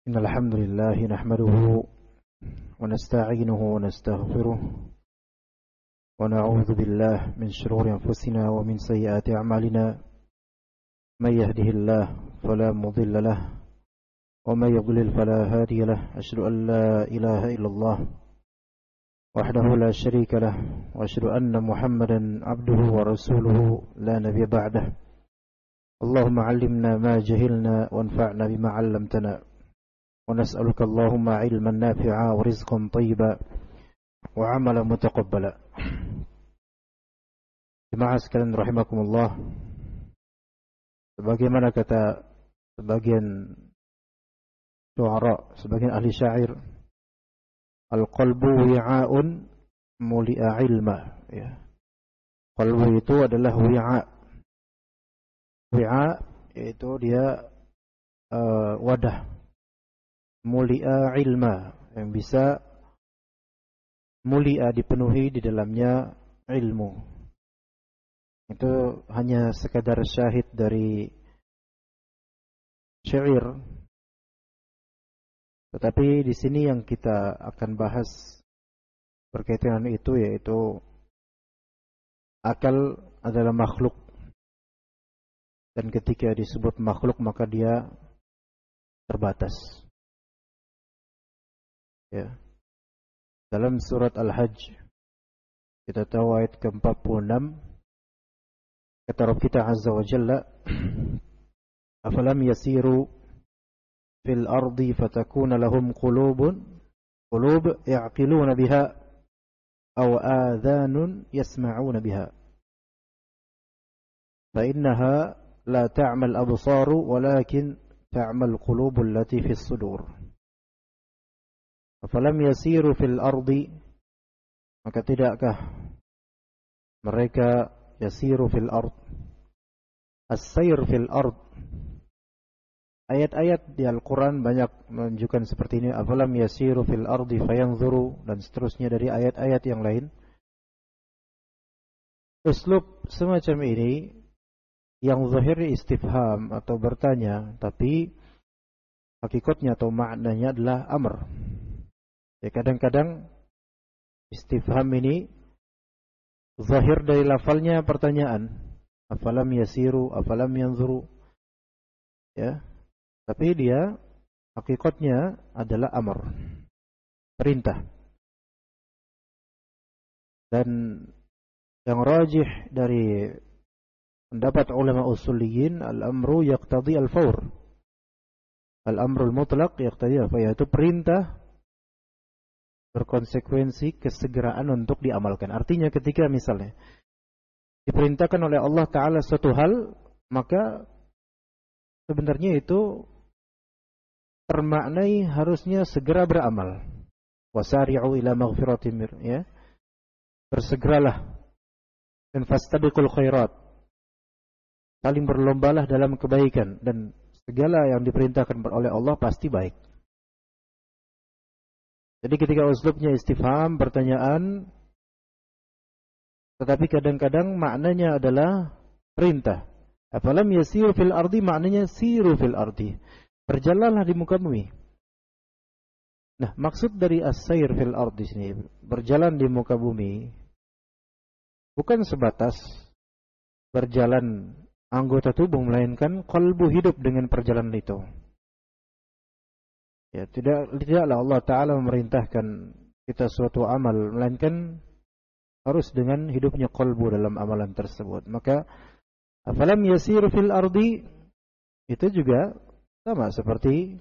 إن الحمد لله نحمده ونستعينه ونستغفره ونعوذ بالله من شرور أنفسنا ومن سيئات أعمالنا من يهده الله فلا مضل له ومن يضلل فلا هادي له أشهد أن لا إله إلا الله وحده لا شريك له وأشهد أن محمدا عبده ورسوله لا نبي بعده اللهم علمنا ما جهلنا وانفعنا بما علمتنا ونسألك اللهم علما نافعا ورزقا طيبا وعملا متقبلا. Jemaah sekalian rahimakumullah, sebagaimana kata sebagian syu'ara, sebagian ahli syair, al-qalbu wi'a'un muli'a ilma, ya. Qalbu itu adalah wi'a. Wi'a yaitu dia wadah mulia ilma, yang bisa mulia dipenuhi di dalamnya ilmu. Itu hanya sekadar syahid dari syair. Tetapi di sini yang kita akan bahas berkaitan dengan itu, yaitu akal adalah makhluk. Dan ketika disebut makhluk maka dia terbatas. Ya. Dalam surat Al-Hajj kita tahu ayat ke-46, kata Rabb kita Azza wa Jalla, afalam yasiru fil ardi fatakuna lahum qulub ya'qiluna biha aw adhanun yasma'una biha fa innaha la ta'mal absaru walakin ta'mal qulubul lati fis sudur. Afalam yasiru fil ardi, maka tidakkah mereka yasiru fil ard, as-sayr fil ard. Ayat-ayat di Al-Quran banyak menunjukkan seperti ini. Afalam yasiru fil ardi fayanzuru, dan seterusnya dari ayat-ayat yang lain. Uslub semacam ini yang zahir istifham atau bertanya, tapi hakikatnya atau maknanya adalah amr. Ya, kadang-kadang istifham ini zahir dari lafalnya pertanyaan, afalam yasiru, afalam yanzuru, ya, tapi dia hakikatnya adalah amr, perintah. Dan yang rajih dari pendapat ulama usuliyin, al-amru yaqtadi al-fawr, al-amrul mutlaq yaqtadi apa, yaitu perintah berkonsekuensi kesegeraan untuk diamalkan. Artinya ketika misalnya diperintahkan oleh Allah Ta'ala suatu hal, maka sebenarnya itu termaknai harusnya segera beramal. Wasari'u ila maghfiratin, ya. Bersegeralah dan fastabiqul khairat. Saling berlombalah dalam kebaikan, dan segala yang diperintahkan oleh Allah pasti baik. Jadi ketika uslubnya istifham, pertanyaan, tetapi kadang-kadang maknanya adalah perintah. Afalam yasiru fil ardi, maknanya siru fil ardi, berjalanlah di muka bumi. Nah, maksud dari as-sayr fil ardi sini, berjalan di muka bumi, bukan sebatas berjalan anggota tubuh, melainkan qalbu hidup dengan perjalanan itu. Ya, tidaklah Allah Ta'ala memerintahkan kita suatu amal, melainkan harus dengan hidupnya qalbu dalam amalan tersebut. Maka afalam yasiru fil ardi itu juga sama seperti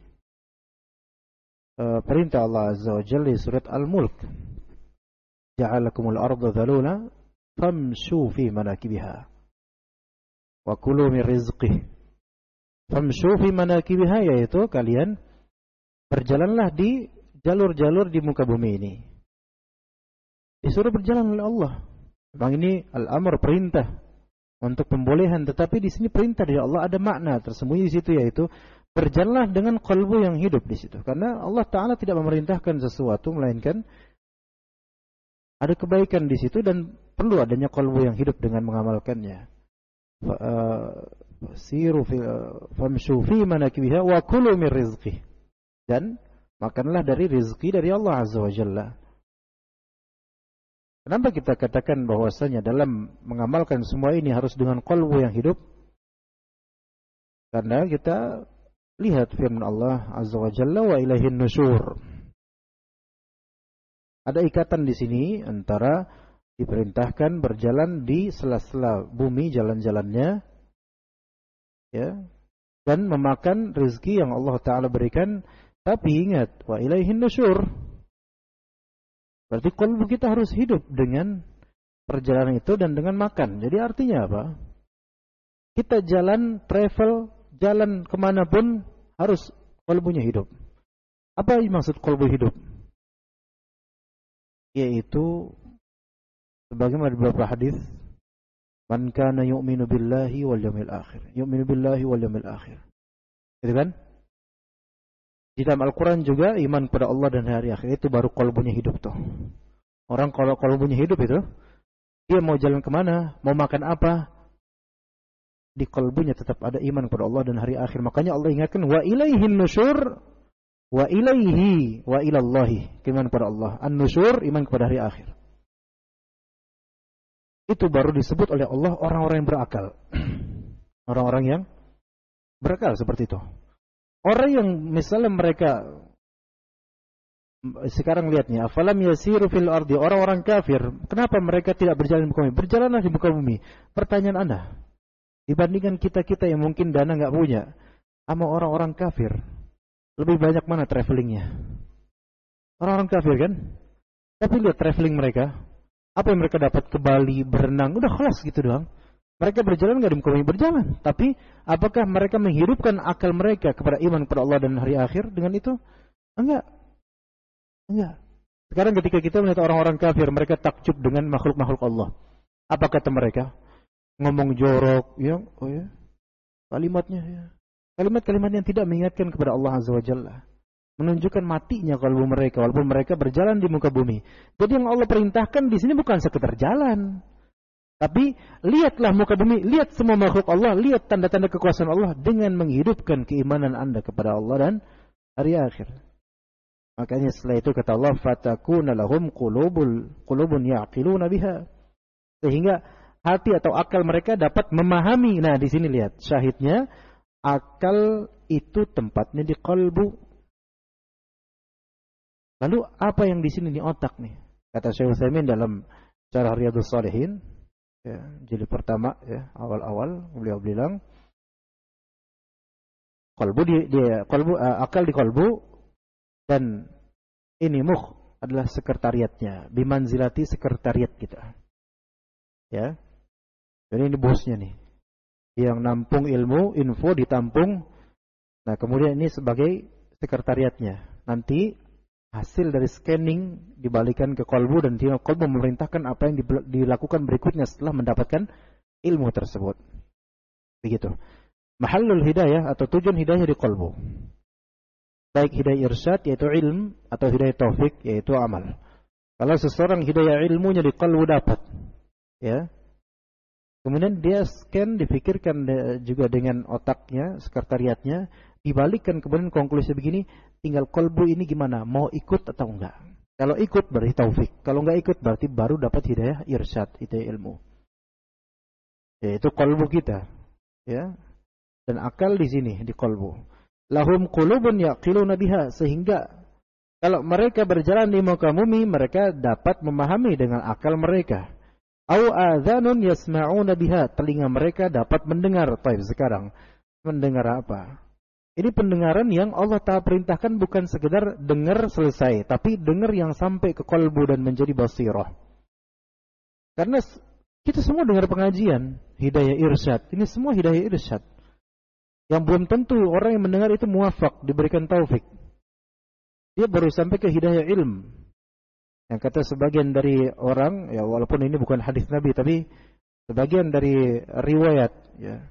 perintah Allah Azza wa Jalla di surat Al-Mulk, ja'alakumul arda dhalula famshu fi manakibiha wa kulu min rizqih. Famshu fi manakibiha, yaitu kalian berjalanlah di jalur-jalur di muka bumi ini. Disuruh berjalan oleh Allah. Memang ini al-amr, perintah untuk pembolehan, tetapi di sini perintah dari Allah ada makna tersembunyi di situ, yaitu berjalanlah dengan qalbu yang hidup di situ. Karena Allah Ta'ala tidak memerintahkan sesuatu, melainkan ada kebaikan di situ dan perlu adanya qalbu yang hidup dengan mengamalkannya. Siru fi famshu fi manakibiha wa kulu min rizqih. dan makanlah dari rezeki dari Allah Azza wa Jalla. Kenapa kita katakan bahwasanya dalam mengamalkan semua ini harus dengan qalbu yang hidup? Karena kita lihat firman Allah Azza wa Jalla, wa ilaihin nusyur. Ada ikatan di sini antara diperintahkan berjalan di sela-sela bumi jalan-jalannya, ya, dan memakan rezeki yang Allah Ta'ala berikan. Tapi ingat, wa ilaihin nusyur. Berarti qalbu kita harus hidup dengan perjalanan itu dan dengan makan. Jadi artinya apa? Kita jalan, travel, jalan kemanapun harus qalbunya hidup. Apa maksud qalbu hidup? Yaitu sebagaimana di beberapa hadis, man kana yu'minu billahi wal yawmil akhir. Yu'minu billahi wal yawmil akhir. Gitu kan? Di dalam Al-Quran juga iman kepada Allah dan hari akhir, itu baru qalbunya hidup tuh. Orang kalau qalbunya hidup itu, dia mau jalan kemana, mau makan apa, di qalbunya tetap ada iman kepada Allah dan hari akhir. Makanya Allah ingatkan, wa ilaihin nusyur, wa ilaihi, wa ilallahi, iman kepada Allah. An-nusyur, iman kepada hari akhir. Itu baru disebut oleh Allah orang-orang yang berakal. Orang-orang yang berakal seperti itu. Orang yang misalnya mereka sekarang lihatnya, afalam yasiru fil ardi, orang-orang kafir, kenapa mereka tidak berjalan di muka bumi? Berjalanlah di muka bumi. Pertanyaan Anda, dibandingkan kita-kita yang mungkin dana nggak punya, sama orang-orang kafir, lebih banyak mana travelingnya? Orang-orang kafir kan? Tapi lihat traveling mereka, apa yang mereka dapat ke Bali, berenang, udah kelas gitu doang. Mereka berjalan nggak di muka bumi? Berjalan. Tapi apakah mereka menghidupkan akal mereka kepada iman kepada Allah dan hari akhir dengan itu? Enggak. Enggak. Sekarang ketika kita melihat orang-orang kafir, mereka takjub dengan makhluk-makhluk Allah. Apa kata mereka? Ngomong jorok, ya, oh ya, kalimatnya, ya. Kalimat-kalimat yang tidak mengingatkan kepada Allah Azza wa Jalla. Menunjukkan matinya kalbu mereka, walaupun mereka berjalan di muka bumi. Jadi yang Allah perintahkan di sini bukan sekedar jalan. Tapi lihatlah muka bumi, lihat semua makhluk Allah, lihat tanda-tanda kekuasaan Allah dengan menghidupkan keimanan Anda kepada Allah dan hari akhir. Makanya setelah itu kata Allah, fatakuna lahum qulubun ya'qiluna biha. Sehingga hati atau akal mereka dapat memahami. Nah, di sini lihat syahidnya, akal itu tempatnya di qalbu. Lalu apa yang di sini di otak nih? Kata Syekh Utsaimin dalam Syarah Riyadhus Shalihin, ya, jilid pertama, ya, awal-awal beliau bilang akal di qalbu, dan ini mukh adalah sekretariatnya, bimanzilati sekretariat kita, ya. Jadi ini bosnya nih, yang nampung ilmu, info ditampung. Nah, kemudian ini sebagai sekretariatnya. Nanti hasil dari scanning dibalikan ke qalbu, dan qalbu memerintahkan apa yang dilakukan berikutnya setelah mendapatkan ilmu tersebut. Begitu. Mahallul hidayah atau tujuan hidayah di qalbu. Baik hidayah irsyad yaitu ilm, atau hidayah taufik yaitu amal. Kalau seseorang hidayah ilmunya di qalbu dapat, ya. Kemudian dia scan, difikirkan juga dengan otaknya, sekretariatnya, dibalikkan kemudian konklusi begini, tinggal qalbu ini gimana, mau ikut atau enggak. Kalau ikut berarti taufik, kalau enggak ikut berarti baru dapat hidayah irsyad, hidayah ilmu. Yaitu qalbu kita, ya. Dan akal di sini di qalbu. Lahum qulubun yaqiluna biha, sehingga kalau mereka berjalan di muka bumi, mereka dapat memahami dengan akal mereka. Au adzanun yasma'una biha, telinga mereka dapat mendengar. Taib, sekarang mendengar apa? Ini pendengaran yang Allah Ta'ala perintahkan bukan sekedar dengar selesai, tapi dengar yang sampai ke qalbu dan menjadi basirah. Karena kita semua dengar pengajian, hidayah irsyad. Ini semua hidayah irsyad. Yang belum tentu orang yang mendengar itu muwafaq, diberikan taufik. Dia baru sampai ke hidayah ilm. Yang kata sebagian dari orang, ya walaupun ini bukan hadis Nabi, tapi sebagian dari riwayat, ya,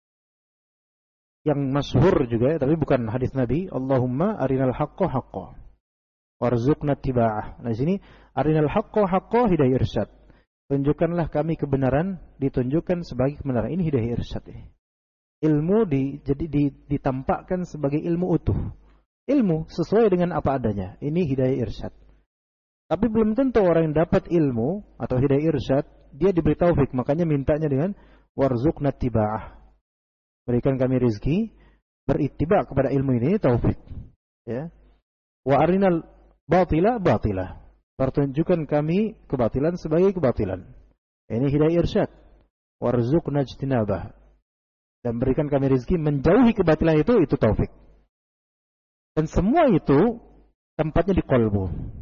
yang masyhur juga, tapi bukan hadis Nabi. Allahumma arinal haqqa haqqa warzuqna tiba'ah. Nah, di sini arinal haqqa haqqa hidayah irsyad. Tunjukkanlah kami kebenaran, ditunjukkan sebagai kebenaran. Ini hidayah irsyad ini. Ilmu ditampakkan sebagai ilmu utuh. ilmu sesuai dengan apa adanya. Ini hidayah irsyad. Tapi belum tentu orang yang dapat ilmu atau hidayah irsyad, dia diberi taufik. Makanya mintanya dengan warzuqna tiba'ah. Berikan kami rezeki berittiba kepada ilmu ini, taufik. Ya. Wa arinal batila batila. Pertunjukkan kami kebatilan sebagai kebatilan. Ini hidayah irsyad. Warzuqna ijtinabah. Dan berikan kami rezeki menjauhi kebatilan itu taufik. Dan semua itu tempatnya di qalbu.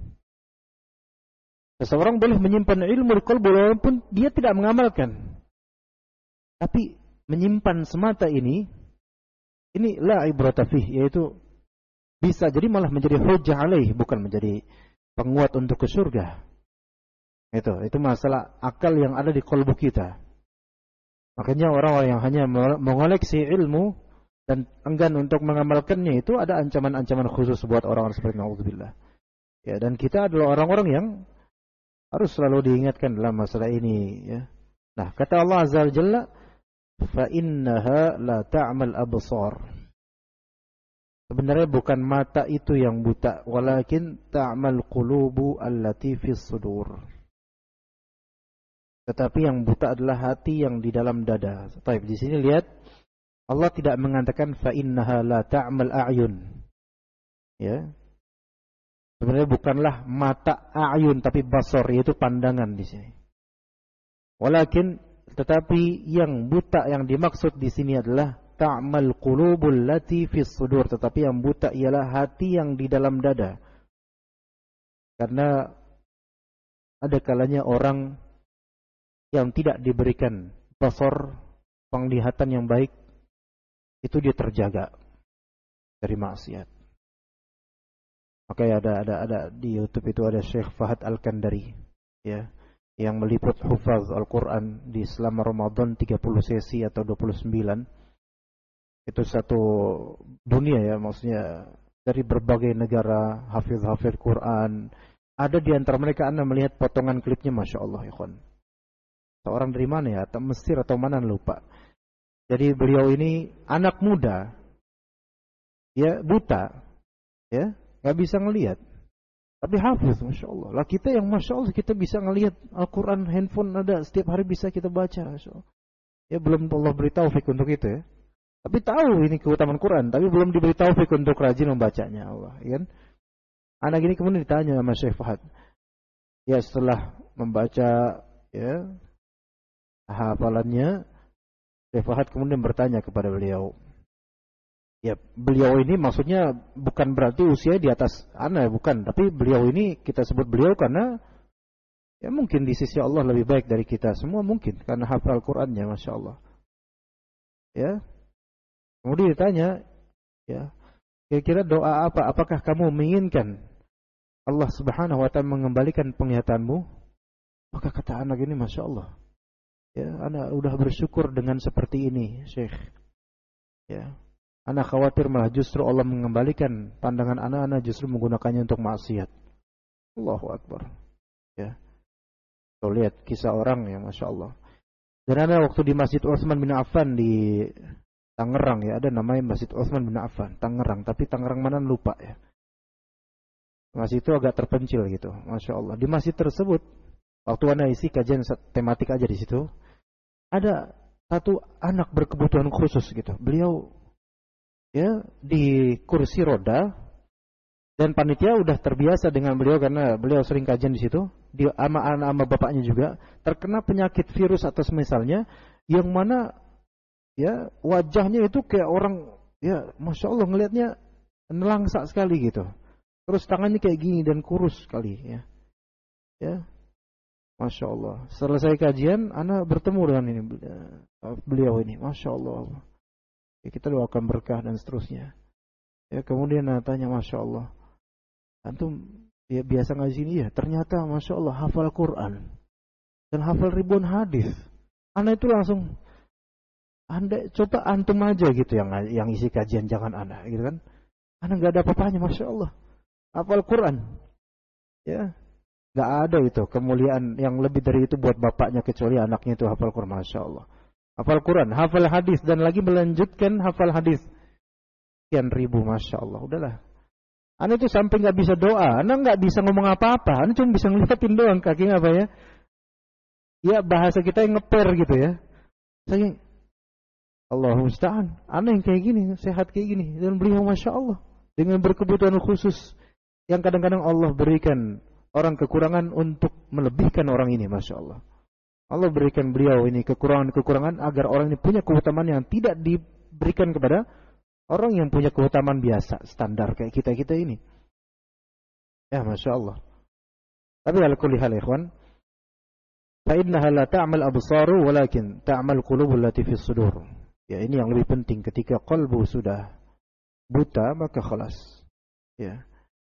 Seseorang boleh menyimpan ilmu di qalbu walaupun dia tidak mengamalkan. Tapi menyimpan semata ini la ibrata fih, yaitu bisa jadi malah menjadi hujjah alaih, bukan menjadi penguat untuk ke surga. Itu masalah akal yang ada di qalbu kita. Makanya orang-orang yang hanya mengoleksi ilmu dan enggan untuk mengamalkannya itu ada ancaman-ancaman khusus buat orang-orang seperti naudzubillah. Ya, dan kita adalah orang-orang yang harus selalu diingatkan dalam masalah ini, ya. Nah, kata Allah Azza wa Jalla, fa innaha la ta'mal absar. Sebenarnya bukan mata itu yang buta, walakin ta'mal qulubu allati fis sudur. Tetapi yang buta adalah hati yang di dalam dada. Baik, di sini lihat Allah tidak mengatakan fa innaha la ta'mal a'yun. Ya. Sebenarnya bukanlah mata a'yun tapi basar, yaitu pandangan di sini. Walakin tetapi yang buta yang dimaksud di sini adalah ta'mal qulubul lati fis sudur, tetapi yang buta ialah hati yang di dalam dada. Karena ada kalanya orang yang tidak diberikan basar, penglihatan yang baik, itu dia terjaga dari maksiat. Makanya ada di YouTube itu ada Syekh Fahad Al-Kandari, ya, yang meliput hufaz Al-Quran di selama Ramadan 30 sesi atau 29. Itu satu dunia, ya, maksudnya dari berbagai negara, hafiz-hafiz Quran. Ada di antara mereka Anda melihat potongan klipnya, Masya Allah, ikhwan. Seorang dari mana ya, atau Mesir atau mana, lupa. Jadi beliau ini anak muda, ya, buta, ya, nggak bisa ngelihat, tapi hafiz, Masya Allah. Lah kita yang Masya Allah kita bisa ngelihat Al-Quran, handphone ada, setiap hari bisa kita baca, Masya Allah. Ya, belum Allah beri taufik untuk itu, ya. Tapi tahu ini keutamaan Quran, tapi belum diberi taufik untuk rajin membacanya, Allah, ya kan? Anak ini kemudian ditanya sama Syekh Fahad, ya, setelah membaca, ya, hafalannya, Syekh Fahad kemudian bertanya kepada beliau. Ya, beliau ini maksudnya bukan berarti usia di atas ana, bukan. Tapi beliau ini kita sebut beliau karena ya mungkin di sisi Allah lebih baik dari kita semua, mungkin karena hafal Qurannya, Masya Allah. Ya. Kemudian ditanya, ya, kira-kira doa apa? Apakah kamu menginginkan Allah Subhanahu wa Ta'ala mengembalikan penglihatanmu? Maka kata anak ini, Masya Allah, ya, anak udah bersyukur dengan seperti ini, Syekh. Ya. Anak khawatir malah justru Allah mengembalikan pandangan anak justru menggunakannya untuk maksiat. Allahu Akbar. Ya. Tuh lihat kisah orang, ya, Masya Allah. Dan ada waktu di Masjid Utsman bin Affan di Tangerang, ya, ada namanya Masjid Utsman bin Affan, Tangerang, tapi Tangerang mana lupa, ya. Masjid itu agak terpencil gitu, Masya Allah. Di masjid tersebut, waktu anda isi kajian tematik aja di situ, ada satu anak berkebutuhan khusus gitu. Beliau, ya, di kursi roda, dan panitia udah terbiasa dengan beliau karena beliau sering kajian di situ. Dia sama anak sama bapaknya juga terkena penyakit virus atau semisalnya, yang mana, ya, wajahnya itu kayak orang, ya, Masya Allah, ngelihatnya nelangsa sekali gitu. Terus tangannya kayak gini dan kurus sekali, ya. Ya, Masya Allah. Selesai kajian, anak bertemu dengan ini beliau ini, Masya Allah. Ya, kita doakan berkah dan seterusnya. Ya, kemudian tanya, Masya Allah, antum ya biasa ngaji sini, ya? Ternyata Masya Allah hafal Quran dan hafal ribuan hadis. Anak itu langsung, Anda coba antum aja gitu yang isi kajian, jangan anak, gitu kan? Anak nggak ada apa-apanya, Masya Allah, hafal Quran, ya. Nggak ada itu kemuliaan yang lebih dari itu buat bapaknya kecuali anaknya itu hafal Quran, Masya Allah. Hafal Quran, hafal hadis, dan lagi melanjutkan hafal hadis sekian ribu, Masya Allah. Udahlah, Anda itu sampai nggak bisa doa, Anda nggak bisa ngomong apa-apa, Anda cuma bisa ngeliatin doang kakinya apa ya? Ya bahasa kita yang ngeper gitu ya. Saya Allah musta'an, Anda yang kayak gini, sehat kayak gini, dan beliau masya Allah dengan berkebutuhan khusus yang kadang-kadang Allah berikan orang kekurangan untuk melebihkan orang ini, masya Allah. Allah berikan beliau ini kekurangan-kekurangan agar orang ini punya keutamaan yang tidak diberikan kepada orang yang punya keutamaan biasa, standar kayak kita-kita ini. Ya, masya Allah. Tapi ala kulli hal ikhwan, fa innaha la ta'mal absaru walakin ta'mal qulubul lati fis sudur. Ya, ini yang lebih penting ketika qalbu sudah buta maka khalas. Ya.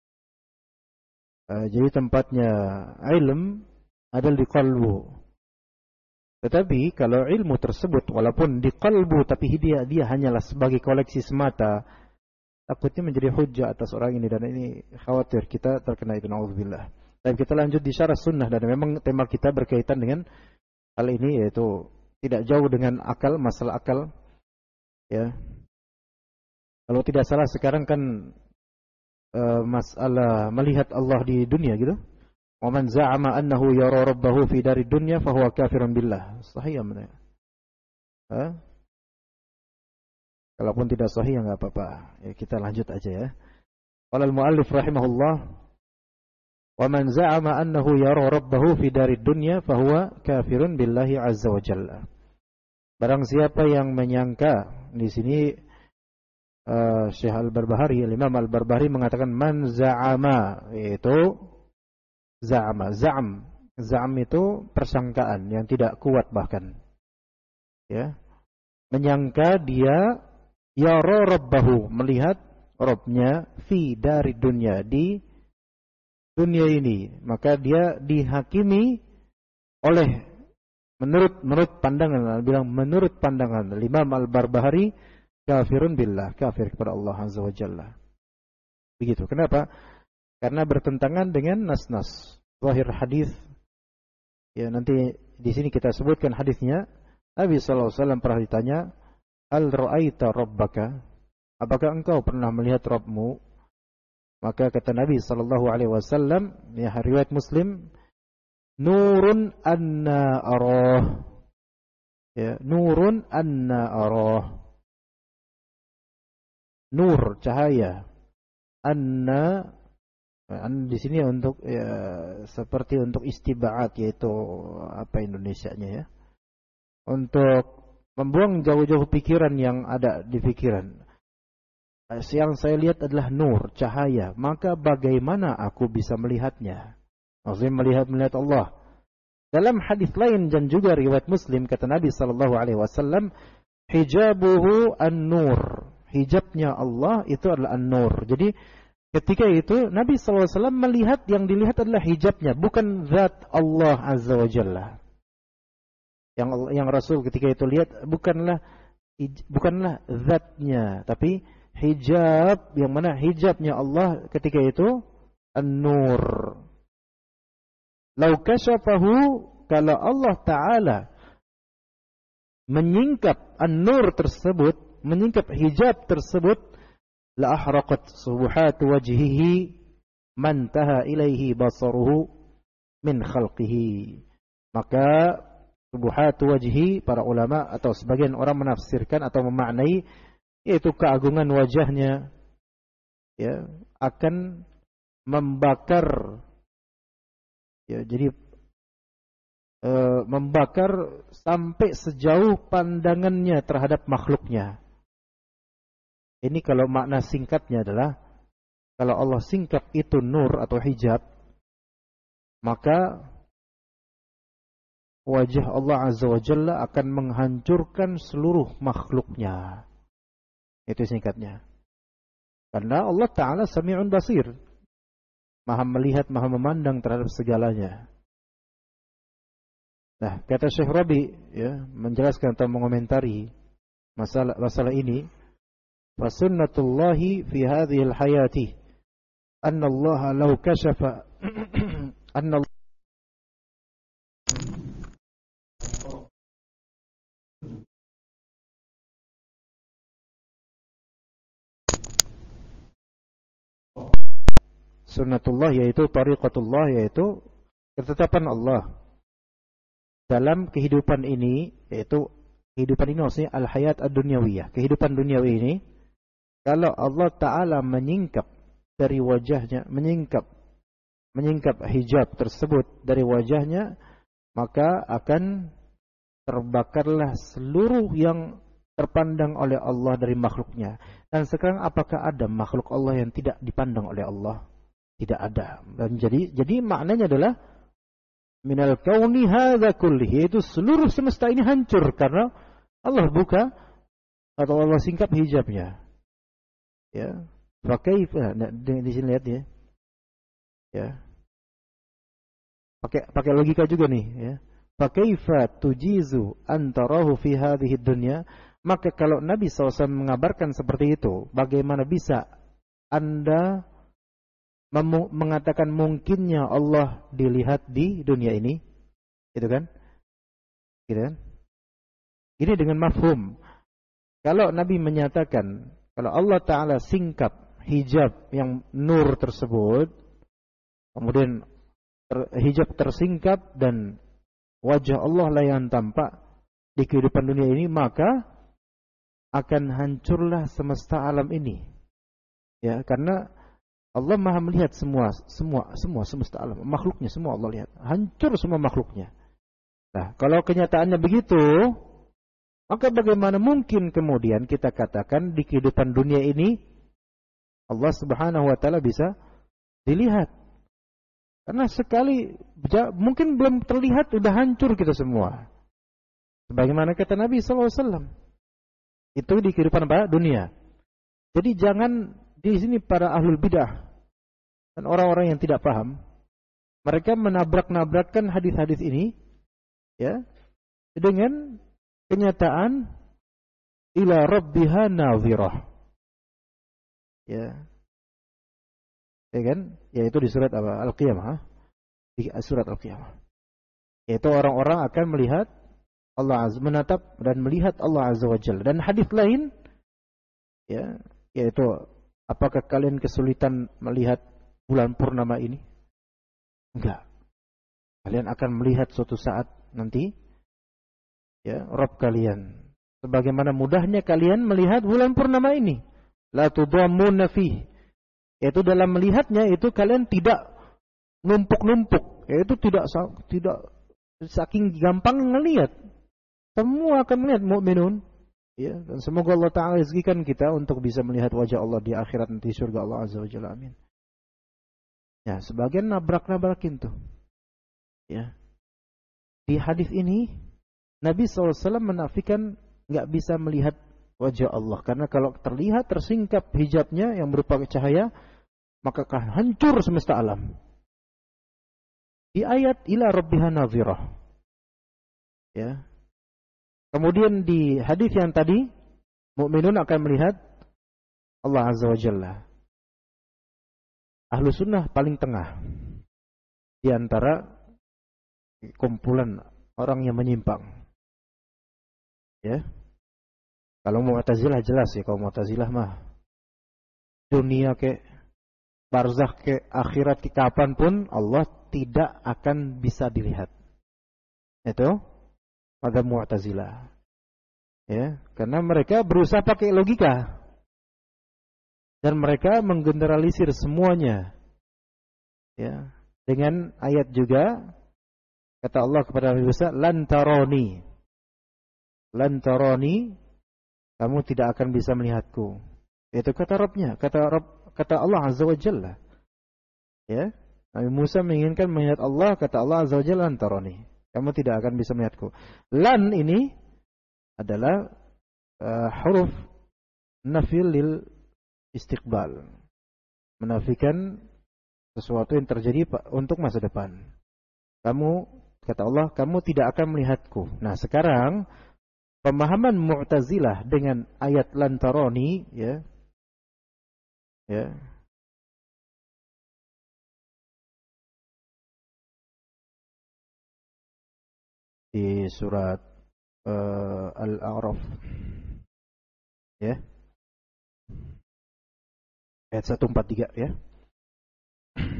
Jadi tempatnya ilm adalah di qalbu. Tetapi kalau ilmu tersebut walaupun di qalbu tapi dia hanyalah sebagai koleksi semata, takutnya menjadi hujjah atas orang ini, dan ini khawatir kita terkena itu, naudzubillah. Dan kita lanjut di syarah sunnah, dan memang tema kita berkaitan dengan hal ini, yaitu tidak jauh dengan akal, masalah akal. Ya. Kalau tidak salah sekarang kan masalah melihat Allah di dunia gitu. Wa man za'ama annahu yara rabbahu fi darid dunya fa huwa kafirun billah. Sahih mana? Kalaupun tidak sahih ya enggak apa-apa. Ya, kita lanjut aja ya. Qala al-muallif rahimahullah, wa man za'ama annahu yara rabbahu fi darid dunya fa huwa kafirun billahi azza wa jalla. Barang siapa yang menyangka, di sini Syekh Al-Barbahari, Imam Al-Barbahari mengatakan man za'ama, yaitu za'am itu persangkaan yang tidak kuat bahkan. Ya. Menyangka dia yara rabbahu, melihat Rabbnya fi dari dunia, di dunia ini, maka dia dihakimi oleh menurut pandangan, bilang menurut pandangan Imam Al-Barbahari, kafirun billah, kafir kepada Allah azza wa jalla. Begitu. Kenapa? Karena bertentangan dengan nas-nas zahir hadis. Ya, nanti di sini kita sebutkan hadisnya. Nabi sallallahu alaihi wasallam pernah ditanya, "Al ra'aita rabbaka?" Apakah engkau pernah melihat Rabbmu? Maka kata Nabi sallallahu alaihi wasallam, ya riwayat Muslim, nurun anna arah. Ya, nurun anna arah. Nur, cahaya. Anna di sini untuk ya, seperti untuk istibaat, yaitu apa Indonesianya ya, untuk membuang jauh-jauh pikiran yang ada di pikiran. Yang saya lihat adalah nur, cahaya. Maka bagaimana aku bisa melihatnya? Maksudnya melihat Allah. Dalam hadis lain dan juga riwayat Muslim, kata Nabi sallallahu alaihi wasallam, hijabuhu an-nur. Hijabnya Allah itu adalah an-nur. Jadi ketika itu Nabi sallallahu alaihi wasallam melihat, yang dilihat adalah hijabnya, bukan zat Allah azza wa jalla. Yang Rasul ketika itu lihat bukanlah zatnya, tapi hijab, yang mana hijabnya Allah ketika itu an-nur. Lau kasyafahu, kalau Allah Ta'ala menyingkap an-nur tersebut, menyingkap hijab tersebut, la ahraqat subuhat wajhihi man taha ilaihi basaruhu min khalqihi. Maka subuhat wajhi, para ulama atau sebagian orang menafsirkan atau memaknai, yaitu keagungan wajahnya, ya, akan membakar, ya, jadi membakar sampai sejauh pandangannya terhadap makhluknya. Ini kalau makna singkatnya adalah, kalau Allah singkap itu nur atau hijab, maka wajah Allah azza wa jalla akan menghancurkan seluruh makhluknya. Itu singkatnya. Karena Allah Ta'ala sami'un basir, maha melihat, maha memandang terhadap segalanya. Nah, kata Syekh Rabi, ya, menjelaskan atau mengomentari masalah ini, wa sunnatullahi fi hadhil hayati anna Allah law kashafa anna sunnatullah yaitu tariqatullah, yaitu ketetapan Allah dalam kehidupan ini, yaitu kehidupan ini maksudnya al-hayat ad-dunyawiyah, kehidupan duniawi ini. Kalau Allah Ta'ala menyingkap dari wajahnya, menyingkap hijab tersebut dari wajahnya, maka akan terbakarlah seluruh yang terpandang oleh Allah dari makhluknya. Dan sekarang apakah ada makhluk Allah yang tidak dipandang oleh Allah? Tidak ada. Dan jadi maknanya adalah minal kauni hadza kullih, yaitu seluruh semesta ini hancur karena Allah buka atau Allah singkap hijabnya. Ya. Fakaifa, nah, di sini lihat ya. Ya. Pakai logika juga nih, ya. Fakaifa tujizu antarahu fi hadhihi dunya? Maka kalau Nabi SAW mengabarkan seperti itu, bagaimana bisa Anda mengatakan mungkinnya Allah dilihat di dunia ini? Gitu kan? Gitu kan? Ini dengan mafhum. Kalau Nabi menyatakan, kalau Allah Ta'ala singkap hijab yang nur tersebut, kemudian hijab tersingkap dan wajah Allah lah yang tampak di kehidupan dunia ini, maka akan hancurlah semesta alam ini. Ya, karena Allah Maha melihat semua semesta alam, makhluknya semua Allah lihat. Hancur semua makhluknya. Nah, kalau kenyataannya begitu, maka bagaimana mungkin kemudian kita katakan di kehidupan dunia ini Allah Subhanahu wa taala bisa dilihat? Karena sekali mungkin belum terlihat sudah hancur kita semua. Sebagaimana kata Nabi SAW. Itu di kehidupan dunia. Jadi jangan di sini para ahlul bidah dan orang-orang yang tidak paham, mereka menabrak-nabrakkan hadis-hadis ini, ya, dengan kenyataan ila rabbiha nazirah. Ya. Ya kan? Yaitu di surat apa? Al-Qiyamah. Di surat Al-Qiyamah. Yaitu orang-orang akan melihat Allah Azza, menatap dan melihat Allah Azza wa Jalla. Dan hadis lain, ya, yaitu apakah kalian kesulitan melihat bulan purnama ini? Enggak. Kalian akan melihat suatu saat nanti, ya, Rabb kalian. Sebagaimana mudahnya kalian melihat bulan purnama ini. La tudammunna fihi. Yaitu dalam melihatnya itu kalian tidak numpuk-numpuk, yaitu tidak saking gampang melihat. Semua akan melihat mukminun, ya, dan semoga Allah Ta'ala rezekikan kita untuk bisa melihat wajah Allah di akhirat nanti surga Allah Azza wa Jalla, amin. Ya, sebagian nabrak-nabrakin tuh. Ya. Di hadis ini Nabi SAW menafikan nggak bisa melihat wajah Allah, karena kalau terlihat tersingkap hijabnya yang berupa cahaya, maka akan hancur semesta alam. Di ayat ila rabbiha nazirah, ya. Kemudian di hadis yang tadi, mukminun akan melihat Allah Azza wa Jalla. Ahlu sunnah paling tengah di antara kumpulan orang yang menyimpang, ya. Kalau Mu'tazilah jelas ya, kalau Mu'tazilah mah dunia ke barzakh ke akhirat ke kapanpun Allah tidak akan bisa dilihat. Itu pada Mu'tazilah. Ya, karena mereka berusaha pakai logika. Dan mereka menggeneralisir semuanya. Ya, dengan ayat juga kata Allah kepada Nabi Musa, "Lan tarani." Lan tarani, kamu tidak akan bisa melihatku. Itu kata Rabbnya, kata Allah Azza wa Jalla. Ya, Nabi Musa menginginkan melihat Allah, kata Allah Azza wa Jalla, "Lan tarani." Kamu tidak akan bisa melihatku. Lan ini adalah huruf nafil lil istiqbal. Menafikan sesuatu yang terjadi untuk masa depan. Kamu, kata Allah, kamu tidak akan melihatku. Nah, sekarang pemahaman Mu'tazilah dengan ayat lan tarani, ya. Ya. Di surat Al-A'raf, ya, ayat 143, ya.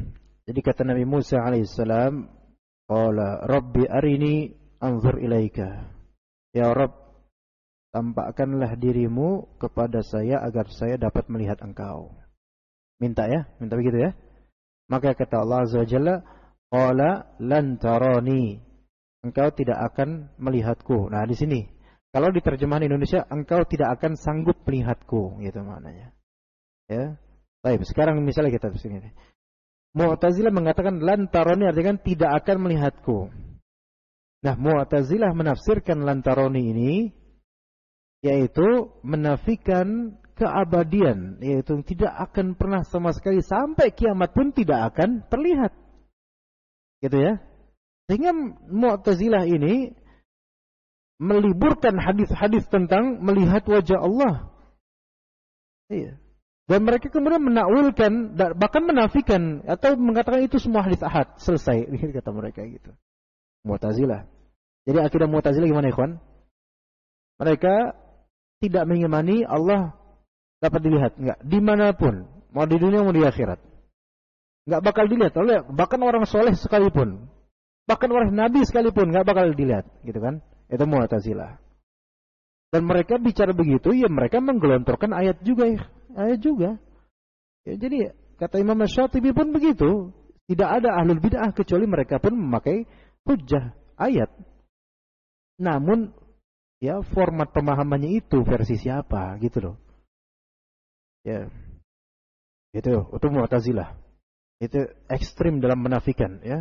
Jadi kata Nabi Musa alaihissalam, qala rabbi arini anzur ilaika. Ya Rabb, tampakkanlah dirimu kepada saya agar saya dapat melihat engkau. Minta begitu ya. Maka kata Allah Azza wa Jalla, qala lan tarani. Engkau tidak akan melihatku. Nah, di sini kalau di terjemahan Indonesia, engkau tidak akan sanggup melihatku, gitu maknanya. Ya. Baik, sekarang misalnya kita di sini. Mu'tazilah mengatakan lan tarani artinya tidak akan melihatku. Nah, Mu'tazilah menafsirkan lan tarani ini yaitu menafikan keabadian, yaitu tidak akan pernah sama sekali sampai kiamat pun tidak akan terlihat. Gitu ya. Sehingga Mu'tazilah ini meliburkan hadis-hadis tentang melihat wajah Allah. Iya. Dan mereka kemudian menakwilkan, bahkan menafikan atau mengatakan itu semua hadis ahad, selesai, kata mereka gitu. Mu'tazilah. Jadi akidah Mu'tazilah gimana, ikhwan? Mereka tidak mengimani Allah dapat dilihat, enggak, dimanapun, mau di dunia mau di akhirat, enggak bakal dilihat oleh bahkan orang soleh sekalipun, bahkan oleh Nabi sekalipun enggak bakal dilihat, gitu kan? Itu Mu'tazilah. Dan mereka bicara begitu, ya mereka menggelontorkan ayat juga. Ya, jadi kata Imam Syatibi pun begitu. Tidak ada ahlul bid'ah kecuali mereka pun memakai hujjah ayat. Namun ya format pemahamannya itu versi siapa gitu loh. Ya. Itu Mu'tazilah. Itu ekstrim dalam menafikan ya.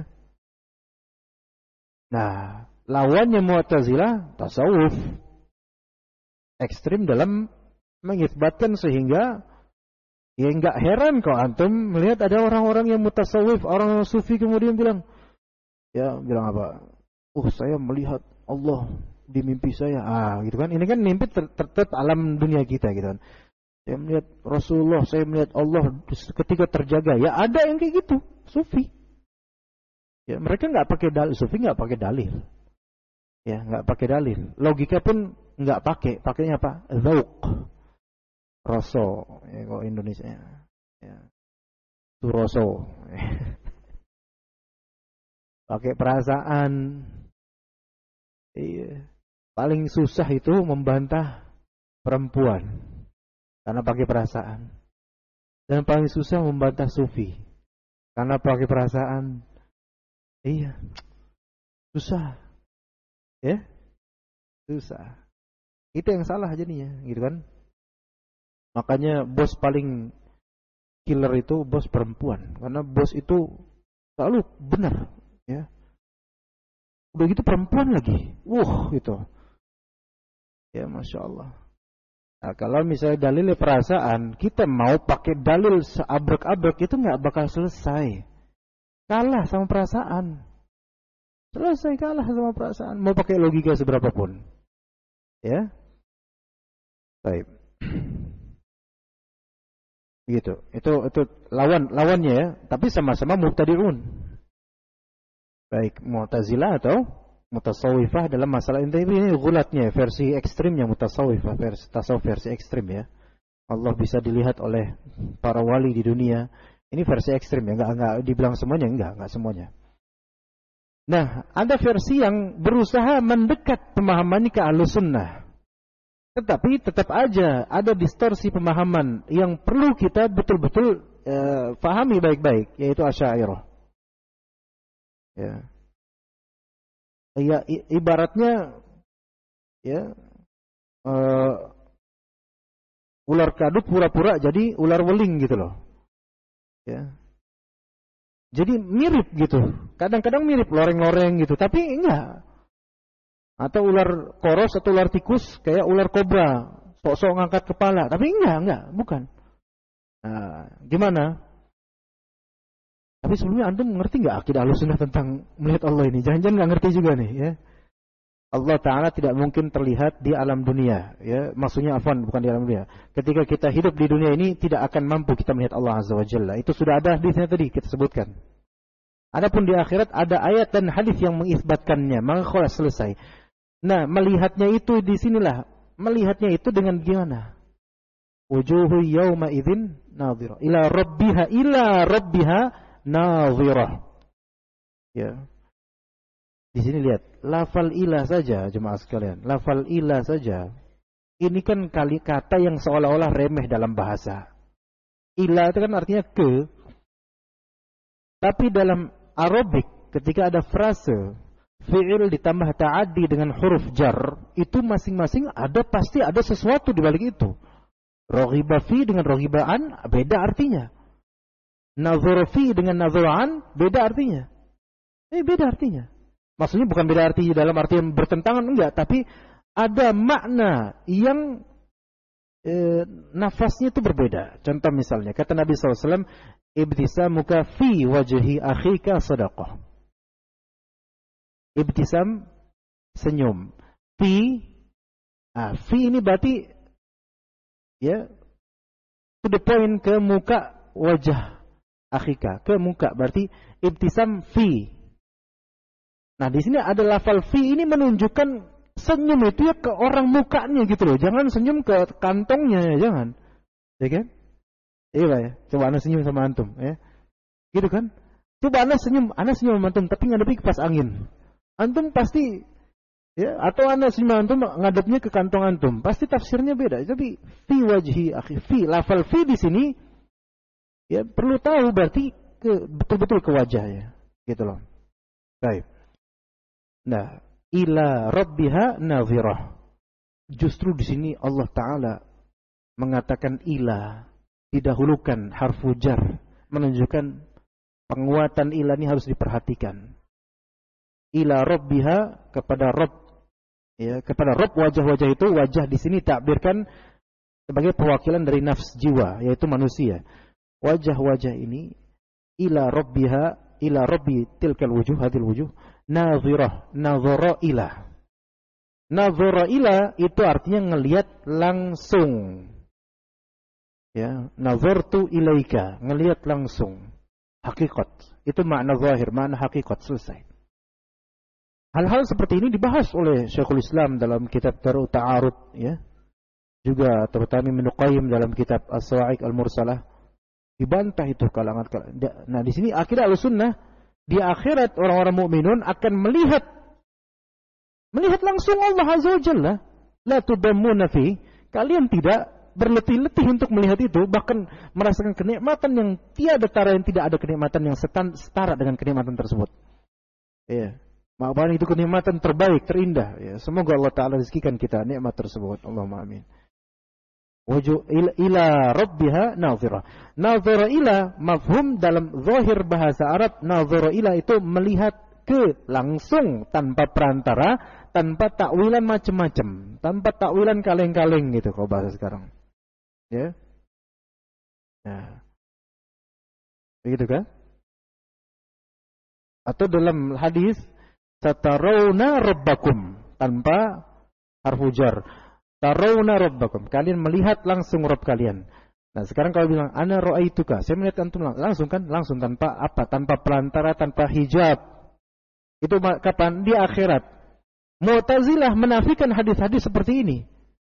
Nah, lawannya Mu'tazilah tasawuf. Ekstrim dalam mengisbatkan sehingga ya enggak heran kalau antum melihat ada orang-orang yang mutasawwif, orang sufi kemudian bilang apa? Saya melihat Allah di mimpi saya. Gitu kan. Ini kan mimpi tertib alam dunia kita gitu kan. Saya melihat Rasulullah, saya melihat Allah ketika terjaga. Ya ada yang kayak gitu, sufi. Ya, mereka enggak pakai dalil, sufi enggak pakai dalil. Ya, enggak pakai dalil. Logika pun enggak pakai. Pakainya apa? Dzauq. Rasa, ya kalau Indonesia. Ya. Turoso. Pakai perasaan. Iya. Paling susah itu membantah perempuan karena pakai perasaan. Dan paling susah membantah sufi karena pakai perasaan. Iya. Susah. Ya? Susah. Itu yang salah jadinya, gitu kan? Makanya bos paling killer itu bos perempuan, karena bos itu selalu benar, ya. Udah gitu perempuan lagi, gitu. Ya Masya Allah. Nah, kalau misalnya dalilnya perasaan, kita mau pakai dalil seabrek-abrek itu nggak bakal selesai. Kalah sama perasaan. Selesai kalah sama perasaan. Mau pakai logika seberapapun, ya. Baik. Gitu. Itu lawannya ya, tapi sama-sama mubtadi'un. Baik Mu'tazilah atau mutasawwifah dalam masalah ini gulatnya, versi ekstrimnya mutasawwifah, versi ekstrim ya. Allah bisa dilihat oleh para wali di dunia. Ini versi ekstrim ya, enggak dibilang semuanya, enggak semuanya. Nah, ada versi yang berusaha mendekat pemahamannya ke Ahlussunnah. Tetapi tetap aja ada distorsi pemahaman yang perlu kita betul-betul fahami baik-baik, yaitu Asy'ariyah. Ya. Ya ibaratnya ya ular kaduk pura-pura jadi ular weling gitu loh. Ya. Jadi mirip gitu. Kadang-kadang mirip loreng-loreng gitu, tapi enggak. Atau ular koros atau ular tikus kayak ular kobra, sok-sok ngangkat kepala, tapi enggak, bukan. Nah, gimana? Tapi sebelumnya antum ngerti enggak akidah Ahlussunnah tentang melihat Allah ini? Jangan-jangan enggak ngerti juga nih, ya. Allah Ta'ala tidak mungkin terlihat di alam dunia, ya. Maksudnya bukan di alam dunia. Ketika kita hidup di dunia ini tidak akan mampu kita melihat Allah Azza wa Jalla. Itu sudah ada hadisnya tadi kita sebutkan. Adapun di akhirat ada ayat dan hadis yang mengisbatkannya, maka khalas selesai. Nah, melihatnya itu di sinilah. Melihatnya itu dengan gimana? Wujuhu yawma idzin nadhira ila rabbiha nadhirah. Ya. Di sini lihat, lafal ila saja jemaah sekalian, lafal ila saja. Ini kan kata yang seolah-olah remeh dalam bahasa. Ila itu kan artinya ke. Tapi dalam Arabik ketika ada frase fi'il ditambah ta'addi dengan huruf jar, itu masing-masing pasti ada sesuatu di balik itu. Raghiba fi dengan raghiba an beda artinya. Nadhara fi dengan nadhara an beda artinya. Beda artinya. Maksudnya bukan beda arti dalam arti yang bertentangan, enggak, tapi ada makna yang nafasnya itu berbeda. Contoh misalnya, kata Nabi SAW, ibtisamuka fi wajhi akhika sadaqah. Ibtisam, senyum. Fi ini berarti ya to the point, ke muka wajah akhika, ke muka, berarti ibtisam fi. Nah, di sini ada lafal fi, ini menunjukkan senyum itu ya ke orang mukanya gitu loh. Jangan senyum ke kantongnya, ya, jangan. Ya kan? Iya, ya. Coba Anda senyum sama antum, ya. Gitu kan? Coba Anda senyum sama antum tapi ngadepi kipas angin. Antum pasti ya, atau Anda senyum antum ngadepnya ke kantong antum, pasti tafsirnya beda. Tapi fi wajhi akhi, fi, lafal fi di sini ya perlu tahu berarti betul-betul ke wajah, ya. Gitu loh. Baik. Nah, ila rabbiha nadhirah. Justru di sini Allah Ta'ala mengatakan ila, didahulukan harfu jar, menunjukkan penguatan ila ini harus diperhatikan. Ila rabbiha, kepada Rabb, ya, kepada Rabb wajah-wajah itu, wajah di sini takbirkan sebagai perwakilan dari nafs jiwa, yaitu manusia. Wajah-wajah ini ila rabbiha, ila rabbi tilkal wujuh, hadil wujuh, nadhirah, nadhara ila. Nadhara ila itu artinya ngelihat langsung. Ya, nadhartu ilaika, ngelihat langsung. Hakikat. Itu makna zahir, makna hakikat, selesai. Hal-hal seperti ini dibahas oleh Syekhul Islam dalam kitab Darut Ta'arud, ya. Juga terutama Ibnu Qayyim dalam kitab As-Sawa'iq Al-Mursalah. Dibantah itu kalangan. Nah, di sini akidah Ahlussunnah, di akhirat orang-orang mukminun akan melihat langsung Allah Azza wa Jalla. La tudammuna fi, kalian tidak berletih-letih untuk melihat itu, bahkan merasakan kenikmatan yang tiada tara, yang tidak ada kenikmatan yang setara dengan kenikmatan tersebut. Ya, makanya itu kenikmatan terbaik, terindah. Ya, semoga Allah Ta'ala rizkikan kita nikmat tersebut. Allahumma amin. Wujuh ila rabbiha nadhirah. Nadhira ila mafhum dalam zahir bahasa Arab. Nadhira ila itu melihat ke langsung, tanpa perantara, tanpa takwilan macam-macam, tanpa takwilan kaleng-kaleng gitu kalau bahasa sekarang. Ya. Nah. Begitu kan? Atau dalam hadis satarawna rabbakum, tanpa harfu jar. Tarawna rabbakum, kalian melihat langsung Rabb kalian. Nah, sekarang kalau bilang ana ra'aituka, saya melihat antum langsung kan? Langsung, tanpa apa? Tanpa perantara, tanpa hijab. Itu kapan? Di akhirat. Mu'tazilah menafikan hadis-hadis seperti ini.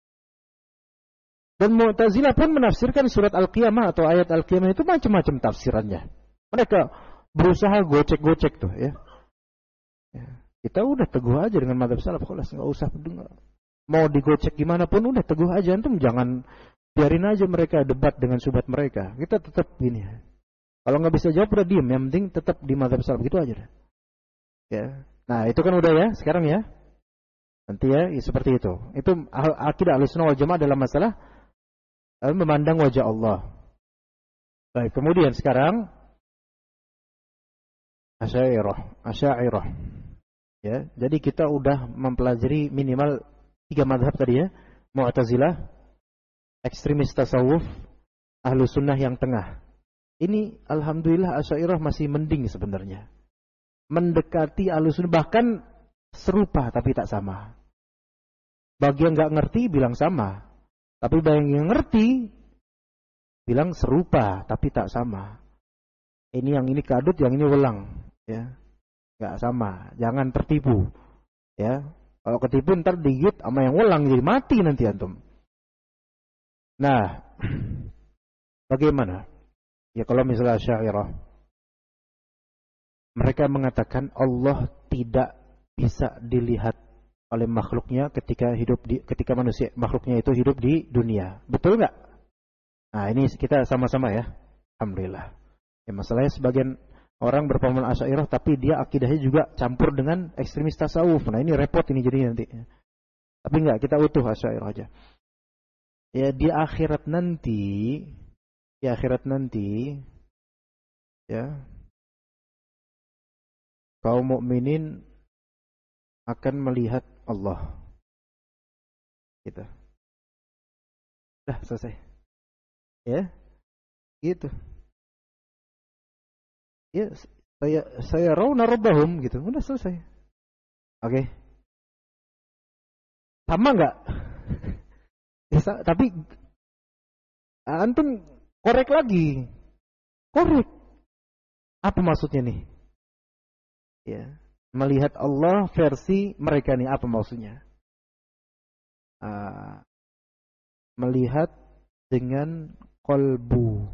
Dan Mu'tazilah pun menafsirkan surat Al-Qiyamah atau ayat Al-Qiyamah itu macam-macam tafsirannya. Mereka berusaha gocek-gocek tuh, ya. Kita udah teguh aja dengan madzhab salaf, enggak usah dengar. Mau digocek gimana pun udah teguh aja, antum jangan biarin aja mereka debat dengan subhat mereka. Kita tetap gini. Kalau nggak bisa jawab udah diem, yang penting tetap di madzhab salaf, gitu aja. Ya. Nah, itu kan udah ya, sekarang ya. Nanti ya, seperti itu. Itu akidah Ahlussunnah wal Jamaah dalam masalah memandang wajah Allah. Baik, kemudian sekarang Asy'ariyah. Ya, jadi kita udah mempelajari minimal 3 mazhab tadi ya. Mu'tazilah, ekstremis tasawuf, Ahlussunnah yang tengah. Ini alhamdulillah Asy'ariyah masih mending sebenarnya. Mendekati Ahlussunnah, bahkan serupa tapi tak sama. Bagi yang enggak ngerti bilang sama. Tapi bagi yang ngerti bilang serupa tapi tak sama. Ini yang ini kadut, yang ini welang, ya. Enggak sama, jangan tertipu. Ya. Kalau ketipu ntar digigit sama yang ulang, jadi mati nanti antum. Nah, bagaimana? Ya kalau misalnya Asy'ariyah, Mereka mengatakan Allah tidak bisa dilihat oleh makhluknya ketika manusia makhluknya itu hidup di dunia. Betul nggak? Nah, ini kita sama-sama ya. Alhamdulillah. Ya, masalahnya sebagian orang berpemahaman Asy'ariyah tapi dia akidahnya juga campur dengan ekstremis tasawuf. Nah, ini repot ini jadinya nanti. Tapi enggak, kita utuh Asy'ariyah aja. Ya, di akhirat nanti ya, kaum mukminin akan melihat Allah. Gitu. Dah selesai. Ya, gitu. Ya, saya rauna rabbahum gitu. Udah selesai. Oke. Sama enggak? Tapi antum korek lagi. Korek. Apa maksudnya nih? Ya. Melihat Allah versi mereka nih, apa maksudnya? Melihat dengan kolbu.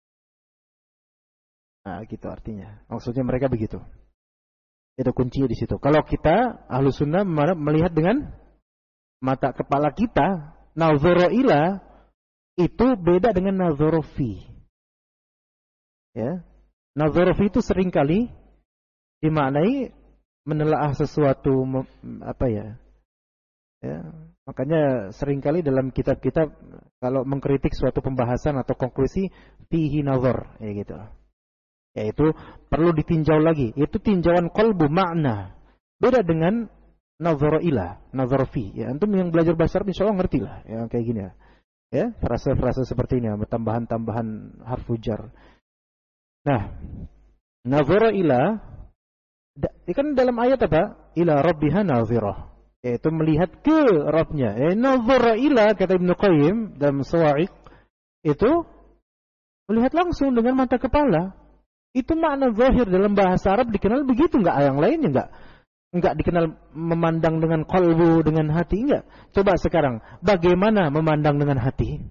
Nah, gitu artinya. Maksudnya mereka begitu. Itu kuncinya di situ. Kalau kita ahlu sunnah melihat dengan mata kepala kita, nazara ila itu beda dengan nazara fi. Ya. Nazara fi itu seringkali dimaknai menelaah sesuatu apa ya? Ya, makanya seringkali dalam kitab-kitab kalau mengkritik suatu pembahasan atau konklusi fihi nazar, ya gitu. Yaitu perlu ditinjau lagi. Itu tinjauan qalbu makna. Beda dengan nazar ila, nazar fi. Ya, antum yang belajar bahasa Arab insyaallah ngerti lah ya kayak gini ya. Ya, frasa-frasa seperti ini, tambahan-tambahan harfu jar. Nah, nazar ila kan dalam ayat apa? Ila rabbiha nazirah. Yaitu melihat ke Rabbnya. Nazara ila, kata Ibnu Qayyim dalam Sawa'iq, itu melihat langsung dengan mata kepala. Itu makna zahir dalam bahasa Arab dikenal begitu, enggak yang lainnya enggak dikenal memandang dengan qalbu, dengan hati, enggak. Coba sekarang, bagaimana memandang dengan hati?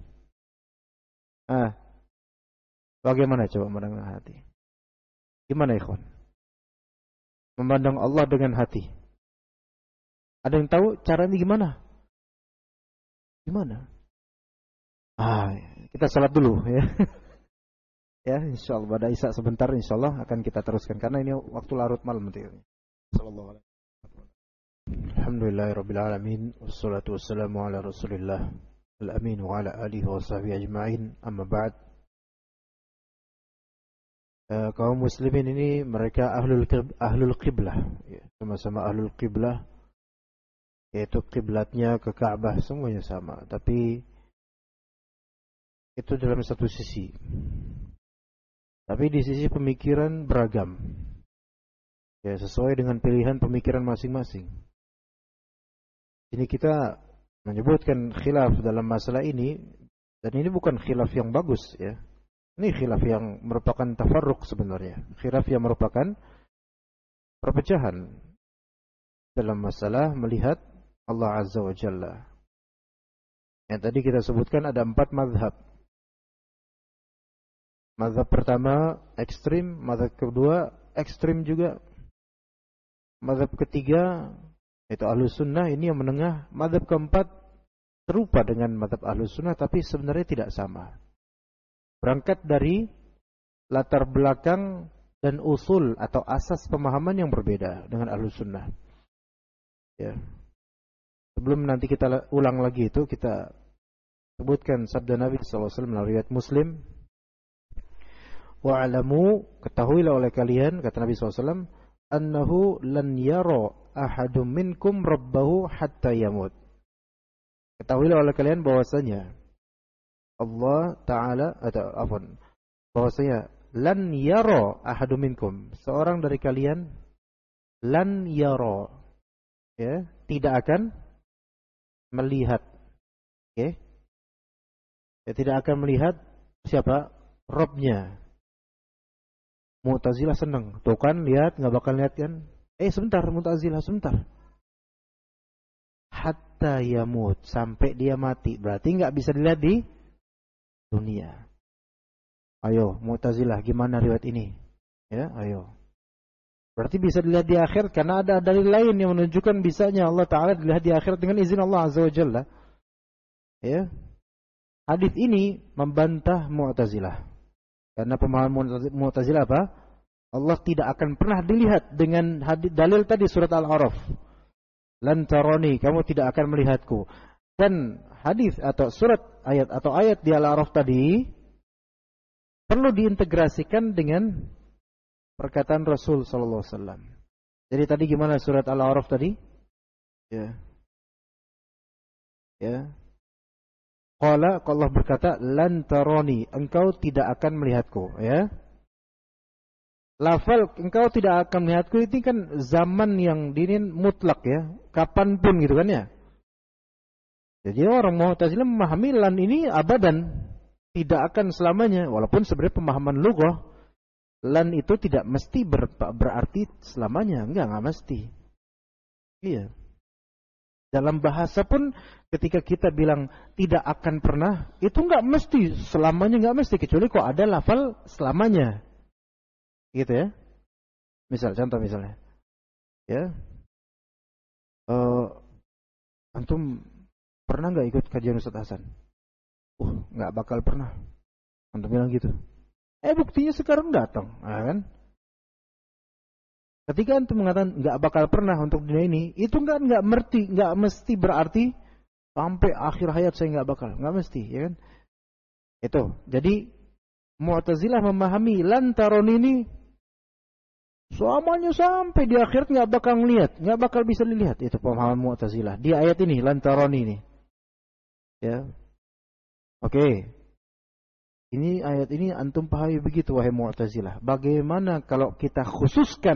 Bagaimana coba memandang dengan hati? Gimana ikhwan? Memandang Allah dengan hati. Ada yang tahu caranya gimana? Gimana? Kita salat dulu ya. Ya, insyaallah pada Isya sebentar insyaallah akan kita teruskan karena ini waktu larut malam nanti. Sallallahu alaihi wasallam. Alhamdulillahirabbil alamin wassalatu wassalamu ala Rasulillah al-amin wa ala alihi wa sahbihi ajma'in. Amma ba'd. Kaum muslimin ini mereka ahlul qiblah ya, sama-sama ahlul qiblah. Yaitu kiblatnya ke Ka'bah semuanya sama, tapi itu dalam satu sisi. Tapi di sisi pemikiran beragam. Ya, sesuai dengan pilihan pemikiran masing-masing. Ini kita menyebutkan khilaf dalam masalah ini, dan ini bukan khilaf yang bagus ya. Ini khilaf yang merupakan tafarruq sebenarnya. Khilaf yang merupakan perpecahan dalam masalah melihat Allah Azza wa Jalla. Yang tadi kita sebutkan ada 4 mazhab. Mazhab pertama ekstrim, mazhab kedua ekstrim juga. Mazhab ketiga yaitu Ahlus Sunnah, ini yang menengah. Mazhab keempat serupa dengan mazhab Ahlus Sunnah tapi sebenarnya tidak sama. Berangkat dari latar belakang dan usul atau asas pemahaman yang berbeda dengan Ahlus Sunnah. Ya. Sebelum nanti kita ulang lagi itu, kita sebutkan sabda Nabi SAW melalui riwayat Muslim. Wa'alamu, ketahuilah oleh kalian, kata Nabi SAW, annahu lan yara ahadum minkum rabbahu hatta yamut. Ketahuilah oleh kalian bahwasanya Allah Ta'ala, bahwasanya lan yara ahadum minkum, seorang dari kalian, lan yara, ya, tidak akan melihat, okay? Ya, tidak akan melihat siapa? Robnya. Mu'tazilah senang, tuh kan lihat, nggak bakal lihat kan? Sebentar, Mu'tazilah sebentar. Hatta yamut, sampai dia mati, berarti nggak bisa dilihat di dunia. Ayo, Mu'tazilah, gimana riwayat ini? Ya, ayo. Berarti bisa dilihat di akhirat karena ada dalil lain yang menunjukkan bisanya Allah Ta'ala dilihat di akhirat dengan izin Allah Azza wa Jalla. Ya. Hadis ini membantah Mu'tazilah. Karena pemahaman Mu'tazilah apa? Allah tidak akan pernah dilihat dengan dalil tadi surat Al-A'raf. Lan tarani, kamu tidak akan melihatku. Dan hadis atau surat ayat atau ayat di Al-A'raf tadi perlu diintegrasikan dengan perkataan Rasul sallallahu alaihi wasallam. Jadi tadi gimana surat Al-A'raf tadi? Ya. Ya. Qala, Allah berkata, lan tarani, engkau tidak akan melihatku, ya. Lafal engkau tidak akan melihatku ini kan zaman yang dinin mutlak ya, kapanpun gitu kan ya. Jadi orang Mu'tazilah memahami lan ini abadan, tidak akan selamanya, walaupun sebenarnya pemahaman lughah lan itu tidak mesti berarti selamanya, enggak mesti. Iya. Dalam bahasa pun ketika kita bilang tidak akan pernah, itu enggak mesti selamanya, enggak mesti, kecuali kok ada lafal selamanya. Gitu ya. Misal contoh misalnya. Ya. Antum pernah enggak ikut kajian Ustaz Hasan? Enggak bakal pernah. Antum bilang gitu. Buktinya sekarang datang, kan? Ketika antum mengatakan enggak bakal pernah untuk dunia ini, itu enggak mesti berarti sampai akhir hayat saya enggak bakal, enggak mesti, ya kan? Itu. Jadi Mu'tazilah memahami lantaron ini selamanya sampai di akhirat enggak bakal ngelihat, enggak bakal bisa dilihat. Itu pemahaman Mu'tazilah. Di ayat ini lantaron ini. Ya. Oke. Ini ayat ini antum pahami begitu wahai Mu'tazilah. Bagaimana kalau kita khususkan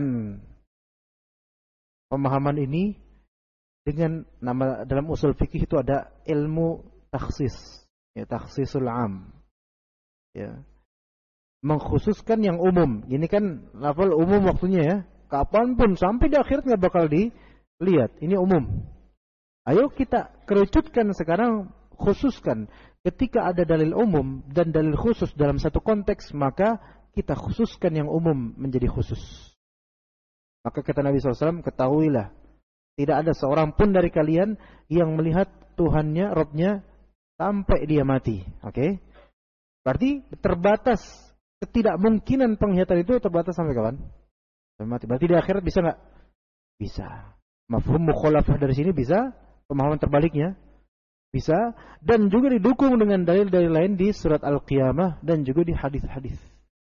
pemahaman ini dengan nama dalam usul fikih itu ada ilmu takhsis, ya, takhsisul am. Ya. Mengkhususkan yang umum. Ini kan level umum waktunya ya. Kapanpun sampai di akhirat nggak bakal dilihat. Ini umum. Ayo kita kerucutkan sekarang, khususkan. Ketika ada dalil umum dan dalil khusus dalam satu konteks, maka kita khususkan yang umum menjadi khusus. Maka kata Nabi SAW, ketahuilah, tidak ada seorang pun dari kalian yang melihat Tuhannya, Rabbnya, sampai dia mati. Oke? Berarti terbatas, ketidakmungkinan penglihatan itu terbatas sampai kapan? Sampai mati. Berarti di akhirat bisa nggak? Bisa. Mafhum mukhalafah dari sini bisa, pemahaman terbaliknya bisa, dan juga didukung dengan dalil-dalil lain di surat Al-Qiyamah dan juga di hadis-hadis.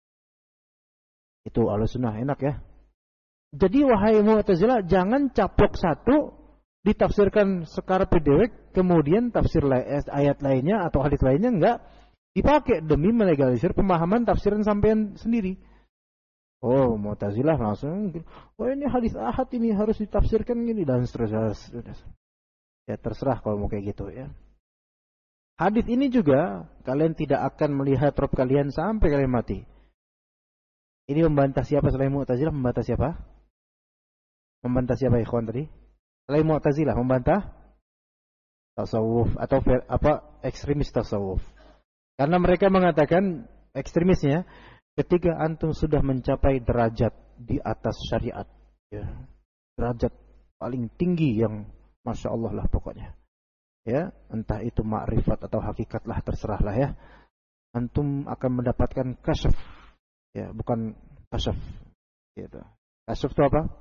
Itu Ahlussunnah, enak ya. Jadi wahai Mu'tazilah, jangan caplok satu ditafsirkan secara pedewek, kemudian tafsir ayat lainnya atau hadis lainnya enggak dipakai demi melegalisir pemahaman tafsiran sampean sendiri. Oh, Mu'tazilah langsung, ini hadis ahad ini harus ditafsirkan gini dan seterusnya. Ya terserah kalau mau kayak gitu ya. Hadis ini juga kalian tidak akan melihat Rabb kalian sampai kalian mati. Ini membantah siapa selain Mu'tazilah? Membantah siapa? Membantah siapa ikhwan tadi? Selain Mu'tazilah membantah tasawuf atau ekstremis tasawuf. Karena mereka mengatakan ekstremisnya ketika antum sudah mencapai derajat di atas syariat, ya, derajat paling tinggi yang Masya Allah lah pokoknya. Ya, entah itu ma'rifat atau hakikat lah, terserah lah ya. Antum akan mendapatkan kasyaf. Ya, bukan kasyaf. Gitu. Kasyaf itu apa?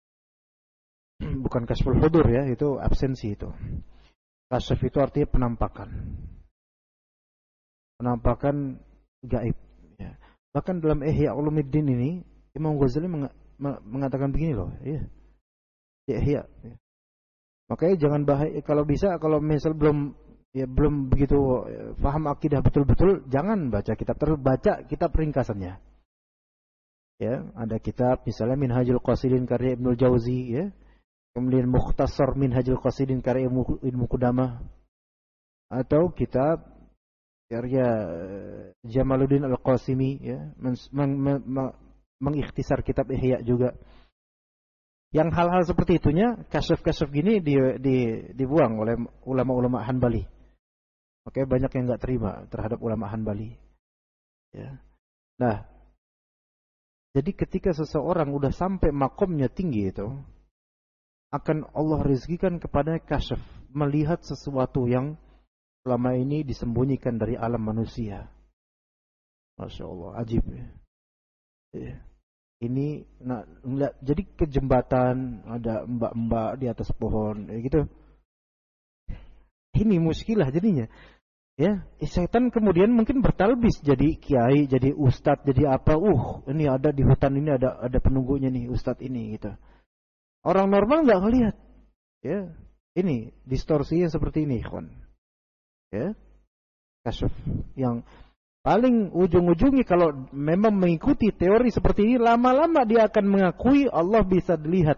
Bukan kasyful hudur ya, itu absensi itu. Kasyaf itu artinya penampakan. Penampakan gaib. Ya. Bahkan dalam Ihya Ulumuddin ini, Imam Ghazali mengatakan begini loh. Ya. Ihya. Ya. Makanya jangan bahaya, kalau bisa, kalau misal belum begitu paham akidah betul-betul, jangan baca kitab, terbaca kitab ringkasannya. Ya, ada kitab misalnya Minhajul Qasidin karya Ibnu Jauzi, ya. Kemudian Mukhtasar Minhajul Qasidin karya Ibnu Qudamah, atau kitab karya Jamaluddin Al-Qasimi, ya, mengikhtisar kitab Ihya juga. Yang hal-hal seperti itunya, kasyaf-kasyaf gini dibuang oleh ulama-ulama Hanbali. Oke, banyak yang nggak terima terhadap ulama Hanbali. Ya. Nah, Jadi ketika seseorang udah sampai makomnya tinggi itu, akan Allah rezekikan kepadanya kasyaf, melihat sesuatu yang selama ini disembunyikan dari alam manusia. Masya Allah, ajib ya. Ini jadi ke jembatan, ada mbak-mbak di atas pohon, gitu. Ini muskilah jadinya. Ya, setan kemudian mungkin bertalbis jadi kiai, jadi ustadz, jadi apa? Ini ada di hutan ini ada penunggunya nih, ustadz ini gitu. Orang normal nggak ngelihat. Ya, ini distorsinya seperti ini, ikhwan. Ya, kasyaf. Yang paling ujung-ujungnya kalau memang mengikuti teori seperti ini, lama-lama dia akan mengakui Allah bisa dilihat.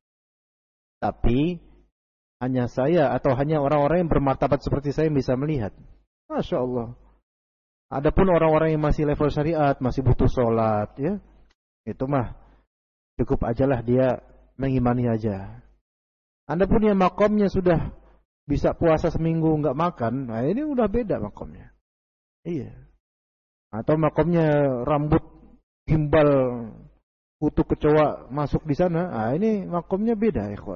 Tapi hanya saya atau hanya orang-orang yang bermartabat seperti saya yang bisa melihat. Masya Allah. Adapun orang-orang yang masih level syariat, masih butuh sholat, ya, itu mah cukup ajalah dia mengimani aja. Anda punya makomnya sudah bisa puasa seminggu nggak makan, nah ini udah beda makomnya. Iya. Atau makomnya rambut gimbal, kutu kecoa masuk di sana, nah ini makomnya beda, ikhwan.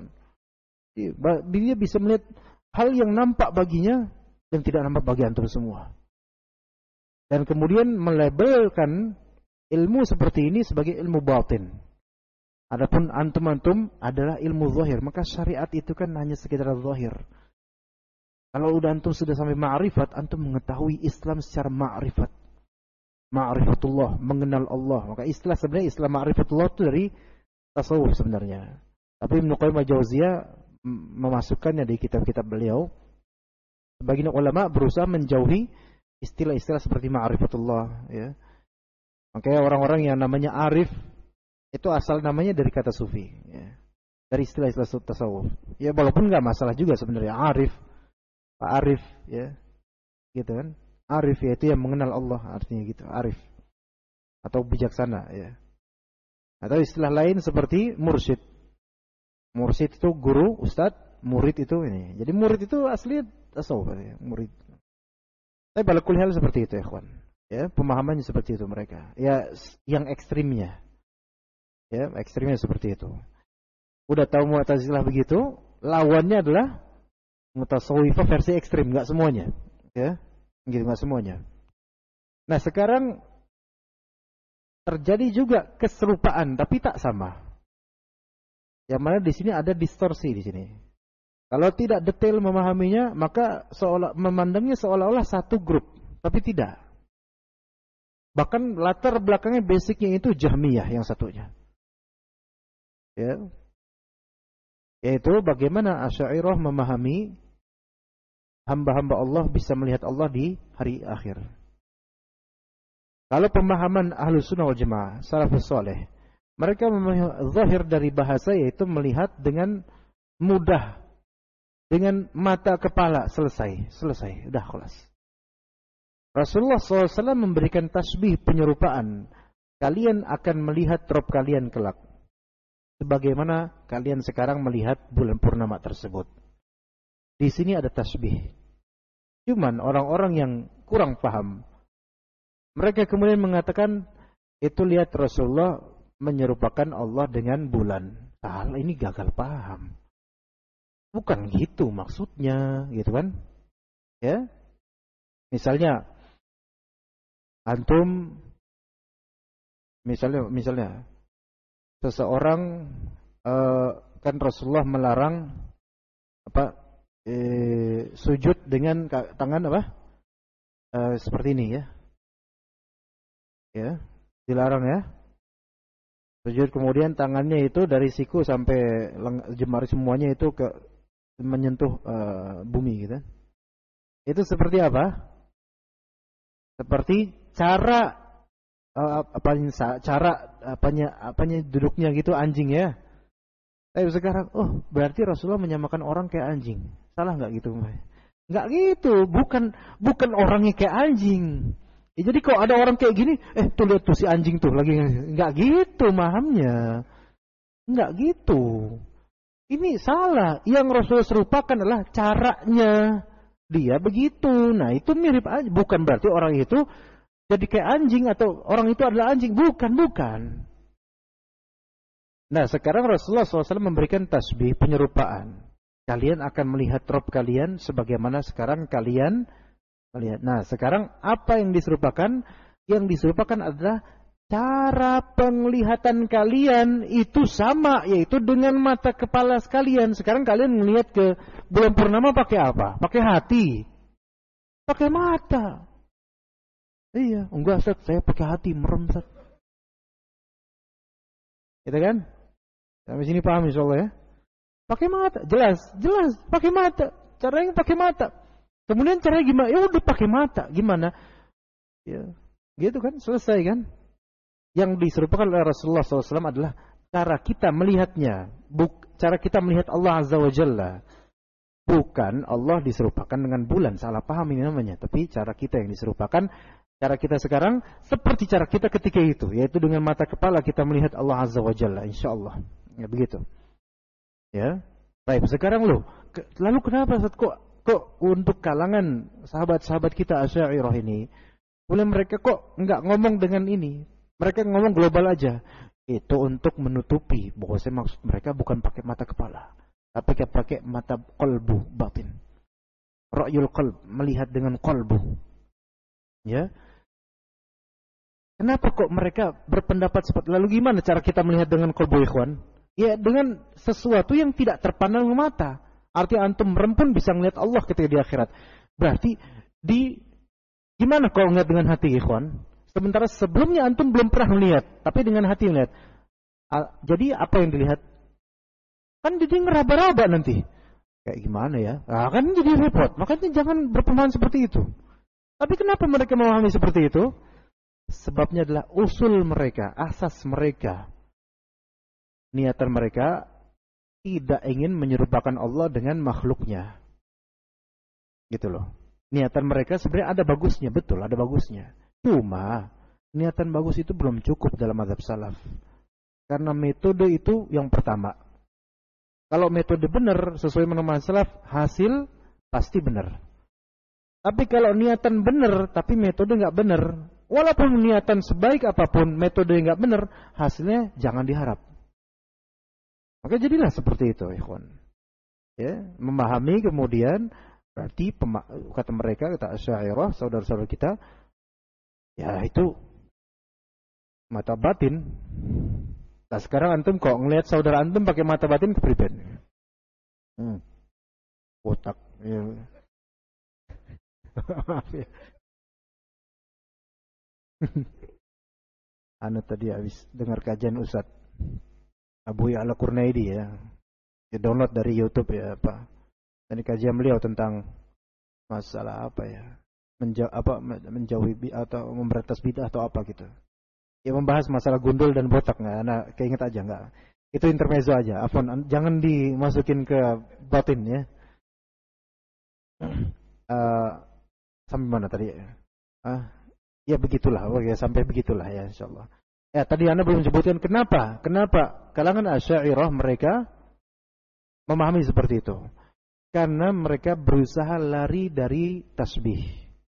Dia bisa melihat hal yang nampak baginya yang tidak nampak bagi antum semua. Dan kemudian melabelkan ilmu seperti ini sebagai ilmu batin. Adapun antum-antum adalah ilmu zahir, maka syariat itu kan hanya sekedar zahir. Kalau udah antum sudah sampai ma'rifat, antum mengetahui Islam secara ma'rifat. Ma'rifatullah, mengenal Allah. Maka istilah sebenarnya Islam ma'rifatullah itu dari tasawuf sebenarnya. Tapi Ibnu Qayyim al-Jauziyah memasukkannya di kitab-kitab beliau. Sebagian ulama berusaha menjauhi istilah-istilah seperti ma'rifatullah, ya. Makanya orang-orang yang namanya arif itu asal namanya dari kata sufi, ya. Dari istilah-istilah tasawuf. Ya walaupun nggak masalah juga sebenarnya arif, Pak Arif, ya, gitu kan. Arif yaitu yang mengenal Allah, artinya gitu, arif atau bijaksana, ya. Atau istilah lain seperti mursyid. Mursyid itu guru, ustadz, murid itu ini. Jadi murid itu asli tasawuf, ya, murid. Tapi pada kuliah seperti itu, ya, kawan. Ya, pemahamannya seperti itu mereka. Ya, yang ekstrimnya. Ya, ekstrimnya seperti itu. Udah tahu Mu'tazilah begitu, lawannya adalah Mutasawwifah versi ekstrim, enggak semuanya. Ya, gitu, enggak semuanya. Nah, sekarang terjadi juga keserupaan tapi tak sama. Yang mana di sini ada distorsi di sini. Kalau tidak detail memahaminya, maka memandangnya seolah-olah satu grup, tapi tidak. Bahkan latar belakangnya basicnya itu Jahmiyah yang satunya. Ya. Yaitu bagaimana Asy'ariyah memahami hamba-hamba Allah bisa melihat Allah di hari akhir. Kalau pemahaman Ahlus Sunnah wal Jamaah, salafus saleh, mereka memahami zahir dari bahasa yaitu melihat dengan mudah. Dengan mata kepala selesai, udah kelas. Rasulullah SAW memberikan tasbih penyerupaan. Kalian akan melihat Rabb kalian kelak. Sebagaimana kalian sekarang melihat bulan purnama tersebut. Di sini ada tasbih. Cuman orang-orang yang kurang paham, mereka kemudian mengatakan itu lihat Rasulullah menyerupakan Allah dengan bulan. Salah, ini gagal paham. Bukan gitu maksudnya, gitu kan? Ya. Misalnya antum misalnya seseorang kan Rasulullah melarang sujud dengan tangan seperti ini, ya. Ya, dilarang, ya. Sujud kemudian tangannya itu dari siku sampai jemari semuanya itu menyentuh bumi, gitu. Itu seperti apa? Seperti cara duduknya gitu anjing, ya. Tapi sekarang, berarti Rasulullah menyamakan orang kayak anjing. Salah nggak gitu? Nggak gitu, bukan orangnya kayak anjing. Ya, jadi kalau ada orang kayak gini, tuh lihat tuh si anjing tuh lagi, nggak gitu mahamnya, nggak gitu. Ini salah. Yang Rasulullah serupakan adalah caranya dia begitu. Nah itu mirip aja. Bukan berarti orang itu jadi kayak anjing atau orang itu adalah anjing. Bukan. Nah, sekarang Rasulullah SAW memberikan tasbih penyerupaan. Kalian akan melihat Rabb kalian sebagaimana sekarang kalian melihat. Nah, sekarang apa yang diserupakan? Yang diserupakan adalah cara penglihatan kalian itu sama, yaitu dengan mata kepala sekalian. Sekarang kalian melihat ke bulan purnama pakai apa? Pakai hati. Pakai mata. Iya, enggak Ustaz, saya pakai hati, merem Ustaz. Gitu kan? Sampai sini paham insyaallah ya? Pakai mata, jelas, pakai mata. Caranya pakai mata. Kemudian caranya gimana? Ya udah pakai mata, gimana? Ya, gitu kan, selesai kan? Yang diserupakan oleh Rasulullah SAW adalah cara kita melihatnya, cara kita melihat Allah Azza wa Jalla. Bukan Allah diserupakan dengan bulan, salah paham ini namanya. Tapi cara kita yang diserupakan, cara kita sekarang seperti cara kita ketika itu, yaitu dengan mata kepala kita melihat Allah Azza wa Jalla, insyaallah. Ya begitu. Ya, baik. Sekarang lalu kenapa kok untuk kalangan sahabat-sahabat kita Asy'ariyah ini, boleh mereka kok nggak ngomong dengan ini? Mereka ngomong global aja. Itu untuk menutupi bahwa maksud mereka bukan pakai mata kepala, tapi pakai mata qalbu, batin. Ra'yul qalb, melihat dengan qalbu. Ya. Kenapa kok mereka berpendapat seperti lalu gimana cara kita melihat dengan qalbu, ikhwan? Ya dengan sesuatu yang tidak terpandang mata. Artinya antum merem pun bisa melihat Allah ketika di akhirat. Berarti gimana kalau melihat dengan hati, ikhwan? Sementara sebelumnya antum belum pernah melihat, tapi dengan hati melihat. Jadi apa yang dilihat? Kan jadi ngeraba-raba nanti. Kayak gimana ya? Nah, kan jadi repot. Makanya jangan berpemahaman seperti itu. Tapi kenapa mereka memahami seperti itu? Sebabnya adalah usul mereka, asas mereka. Niatan mereka tidak ingin menyerupakan Allah dengan makhluknya. Gitu loh. Niatan mereka sebenarnya ada bagusnya, betul, ada bagusnya. Cuma, niatan bagus itu belum cukup dalam mazhab salaf. Karena metode itu yang pertama. Kalau metode benar, sesuai dengan salaf, hasil pasti benar. Tapi kalau niatan benar, tapi metode nggak benar, walaupun niatan sebaik apapun, metode nggak benar, hasilnya jangan diharap. Maka jadilah seperti itu, ikhwan. Ya, memahami kemudian berarti kata mereka, kata Asy'ariyah, saudara-saudara kita, ya itu mata batin. Nah sekarang antum kok ngelihat saudara antum pakai mata batin kepribadian. Otak. Ya. Maaf ya. Ana tadi habis dengar kajian Ustaz Abu Ya'la Qurnaidi ya. Download dari YouTube ya Pak. Dan kajian beliau tentang masalah apa ya? Menjauhi atau memberantas bid'ah atau apa gitu. Ya membahas masalah gundul dan botak nggak? Nah, keinget aja nggak? Itu intermezzo aja. Afwan, jangan dimasukin ke batin ya. Sampai mana tadi? Ya begitulah. Oke, sampai begitulah ya insyaallah. Ya tadi Anda belum sebutkan kenapa kalangan Asy'ariyah mereka memahami seperti itu. Karena mereka berusaha lari dari tasbih.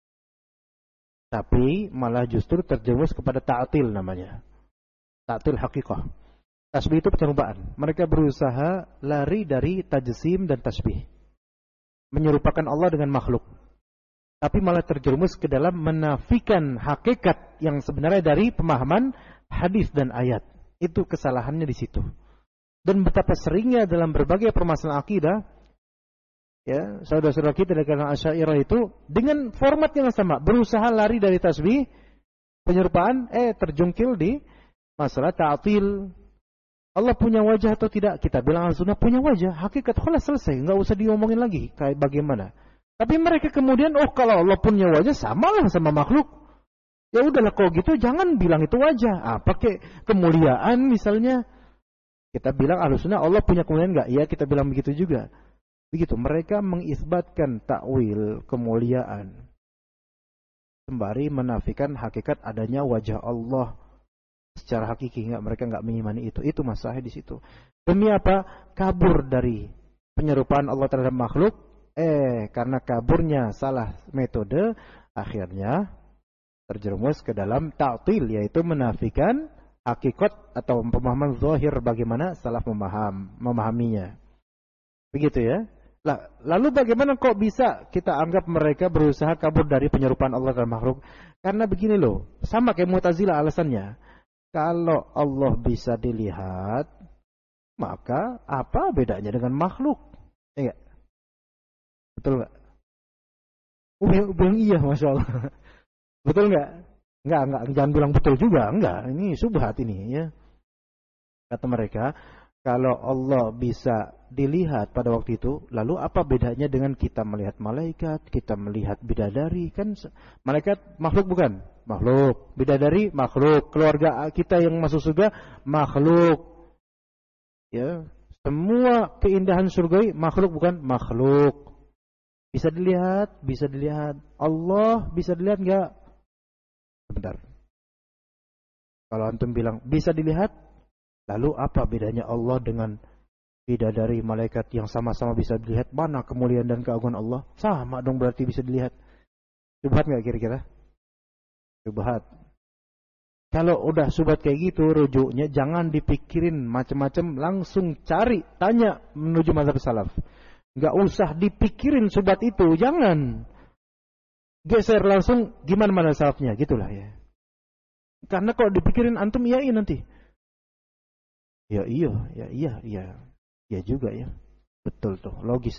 Tapi malah justru terjerumus kepada ta'til namanya. Ta'til hakikah. Tasbih itu penyerupaan. Mereka berusaha lari dari tajsim dan tasbih. Menyerupakan Allah dengan makhluk. Tapi malah terjerumus ke dalam menafikan hakikat yang sebenarnya dari pemahaman hadis dan ayat. Itu kesalahannya di situ. Dan betapa seringnya dalam berbagai permasalahan akidah, ya, saudara-saudara kita dari kalangan Asy'ariyah itu dengan format yang sama, berusaha lari dari tasbih, penyerupaan, terjungkil di masalah ta'til. Allah punya wajah atau tidak? Kita bilang Ahlussunnah punya wajah, hakikat khalas selesai, enggak usah diomongin lagi kayak bagaimana. Tapi mereka kemudian, kalau Allah punya wajah samalah sama makhluk. Ya udahlah kalau gitu jangan bilang itu wajah. Pakai kemuliaan misalnya. Kita bilang Ahlussunnah Allah punya kemuliaan enggak? Ya kita bilang begitu juga. Begitu mereka mengisbatkan takwil kemuliaan sembari menafikan hakikat adanya wajah Allah secara hakiki. Mereka enggak mengimani itu. Itu masalahnya di situ. Demi apa? Kabur dari penyerupaan Allah terhadap makhluk. Karena kaburnya salah metode, akhirnya terjerumus ke dalam ta'til, yaitu menafikan hakikat atau pemahaman zahir bagaimana salaf memahaminya. Begitu ya. Lalu bagaimana kok bisa kita anggap mereka berusaha kabur dari penyerupaan Allah dan makhluk? Karena begini loh, sama kayak Mu'tazilah alasannya. Kalau Allah bisa dilihat, maka apa bedanya dengan makhluk? Ya, betul nggak? Bilang iya, Masya Allah. Betul nggak? Enggak, jangan bilang betul juga, enggak. Ini subhat ini ya. Kata mereka, kalau Allah bisa dilihat pada waktu itu, lalu apa bedanya dengan kita melihat malaikat, kita melihat bidadari? Kan malaikat makhluk bukan? Makhluk. Bidadari makhluk. Keluarga kita yang masuk surga makhluk. Ya, semua keindahan surga makhluk bukan? Makhluk. Bisa dilihat, bisa dilihat. Allah bisa dilihat enggak? Sebentar. Kalau antum bilang bisa dilihat, lalu apa bedanya Allah dengan bidadari malaikat yang sama-sama bisa dilihat? Mana kemuliaan dan keagungan Allah? Sama dong berarti bisa dilihat. Subhat nggak kira-kira? Subhat. Kalau udah subhat kayak gitu, rujuknya jangan dipikirin macam-macam, langsung cari, tanya menuju mazhab salaf. Nggak usah dipikirin subhat itu, jangan. Geser langsung gimana mana salafnya, gitulah ya. Karena kalau dipikirin antum iyain nanti. Ya juga ya. Betul tuh, logis.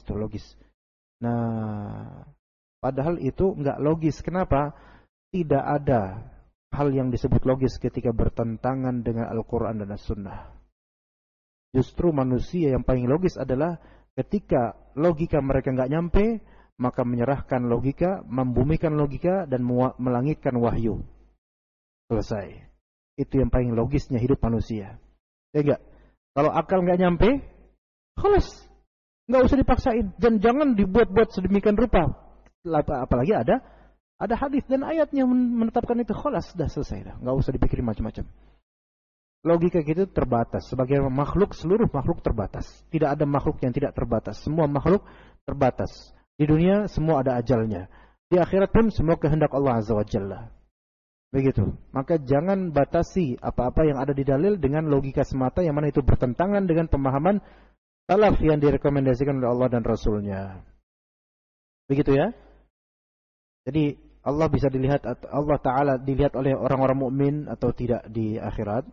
Nah, padahal itu enggak logis. Kenapa? Tidak ada hal yang disebut logis ketika bertentangan dengan Al-Quran dan As-Sunnah. Justru manusia yang paling logis adalah ketika logika mereka enggak nyampe, maka menyerahkan logika, membumikan logika, dan melangitkan wahyu. Selesai. Itu yang paling logisnya hidup manusia. Ya enggak? Kalau akal enggak nyampe, khalas. Enggak usah dipaksain. Dan jangan dibuat-buat sedemikian rupa. Apalagi ada hadis dan ayat yang menetapkan itu, khalas, sudah selesai dah. Enggak usah dipikirin macam-macam. Logika kita terbatas. Sebagai makhluk, seluruh makhluk terbatas. Tidak ada makhluk yang tidak terbatas. Semua makhluk terbatas. Di dunia semua ada ajalnya. Di akhirat pun semua kehendak Allah Azza wa Jalla. Begitu. Maka jangan batasi apa-apa yang ada di dalil dengan logika semata yang mana itu bertentangan dengan pemahaman salaf yang direkomendasikan oleh Allah dan Rasulnya. Begitu ya. Jadi Allah bisa dilihat, Allah Ta'ala dilihat oleh orang-orang mukmin atau tidak di akhirat.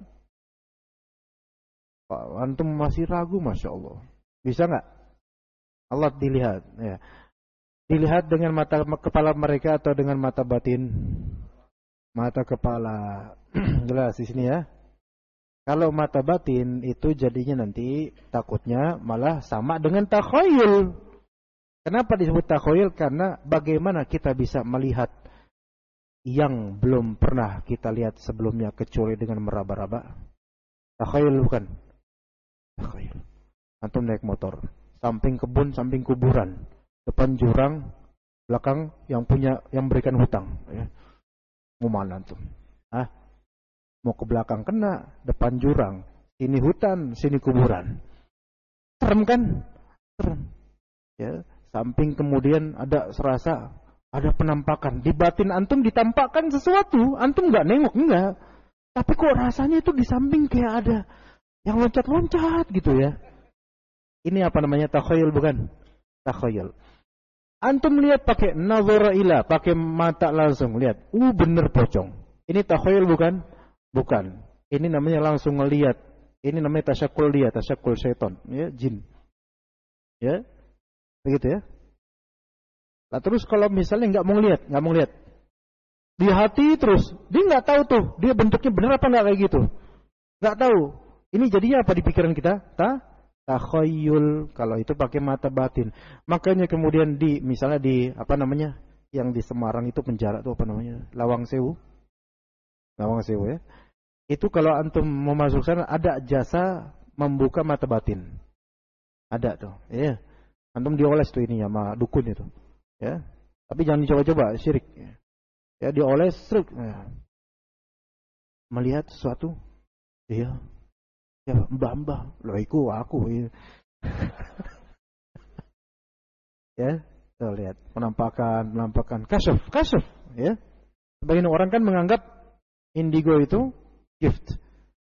Antum masih ragu, Masya Allah. Bisa nggak? Allah dilihat. Ya. Dilihat dengan mata kepala mereka atau dengan mata batin? Mata kepala. Jelas di sini ya. Kalau mata batin itu jadinya nanti takutnya malah sama dengan takhayul. Kenapa disebut takhayul? Karena bagaimana kita bisa melihat yang belum pernah kita lihat sebelumnya kecuali dengan meraba-raba? Takhayul bukan? Takhayul. Antum naik motor, samping kebun, samping kuburan, depan jurang, belakang yang berikan hutang, ya. Mau mana tuh? Mau ke belakang kena, depan jurang, sini hutan, sini kuburan. Serem kan? Serem. Ya, samping kemudian serasa ada penampakan. Di batin antum ditampakkan sesuatu, antum enggak nengok, enggak. Tapi kok rasanya itu di samping kayak ada yang loncat-loncat gitu ya. Ini apa namanya? Takhayul bukan? Takhayul. Antum lihat pakai nazara ila, pakai mata langsung lihat. Bener pocong. Ini takhayul bukan? Bukan. Ini namanya langsung ngelihat. Ini namanya tasyakul dia, tasyakul syaitan, ya, jin. Ya. Begitu ya. Nah, terus kalau misalnya enggak mau lihat. Di hati terus, dia enggak tahu tuh, dia bentuknya bener apa enggak kayak gitu. Enggak tahu. Ini jadinya apa di pikiran kita? Takhayul, kalau itu pakai mata batin. Makanya kemudian misalnya yang di Semarang itu penjara itu apa namanya? Lawang Sewu ya. Itu kalau antum mau masuk sana ada jasa membuka mata batin. Ada tuh, ya. Antum dioles tuh ini sama dukun itu. Ya. Tapi jangan dicoba-coba, syirik. Ya, dioles syirik. Ya. Melihat sesuatu. Iya. Ya, mbah, loh iku aku. Ya, ya, tuh lihat penampakan kasyaf, ya. Sebagian orang kan menganggap indigo itu gift.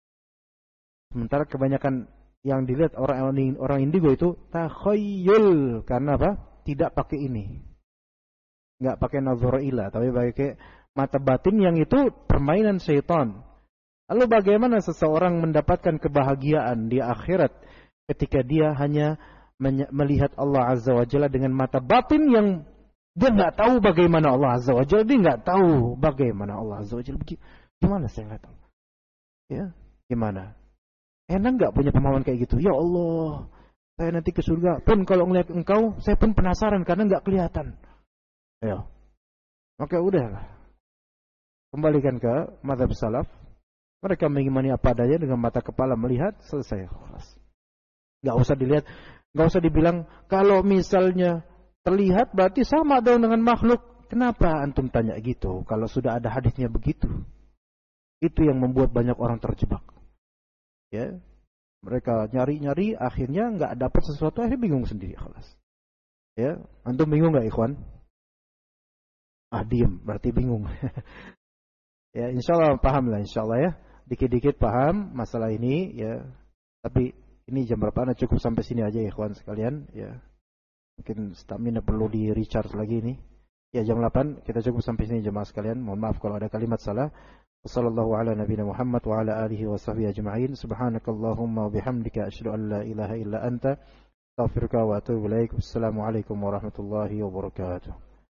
Sementara kebanyakan yang dilihat orang indigo itu takhayyul, karena apa? Tidak pakai ini, nggak pakai nazar ilah, tapi pakai mata batin, yang itu permainan syaitan. Lalu bagaimana seseorang mendapatkan kebahagiaan di akhirat ketika dia hanya melihat Allah Azza wa Jalla dengan mata batin, yang dia nggak tahu bagaimana Allah Azza wa Jalla, dia nggak tahu bagaimana Allah Azza wa Jalla. Gimana saya nggak tahu? Ya, gimana? Enak nggak punya pemahaman kayak gitu? Ya Allah, saya nanti ke surga pun kalau ngelihat engkau, saya pun penasaran karena nggak kelihatan. Ya, maka udahlah, kembalikan ke mazhab salaf. Mereka mengimani apa adanya dengan mata kepala melihat, selesai. Nggak usah dilihat, nggak usah dibilang kalau misalnya terlihat berarti sama dong dengan makhluk. Kenapa antum tanya gitu? Kalau sudah ada hadisnya begitu, itu yang membuat banyak orang terjebak. Ya, mereka nyari-nyari, akhirnya nggak dapat sesuatu, akhirnya bingung sendiri. Ya, antum bingung nggak, ikhwan? Diem, berarti bingung. Ya, insya Allah paham lah, insya Allah ya. Dikit-dikit paham masalah ini ya. Tapi ini jam berapa? Nah, cukup sampai sini aja ya ikhwan sekalian ya. Mungkin stamina perlu di recharge lagi ini. Ya, jam 8 kita cukup sampai sini jemaah sekalian. Mohon maaf kalau ada kalimat salah. Wassallallahu ala nabiyina Muhammad wa ala alihi wa sahbihi ajma'in. Subhanakallahumma wa bihamdika asyhadu an la ilaha illa anta astaghfiruka wa atubu ilaik. Wassalamualaikum warahmatullahi wabarakatuh.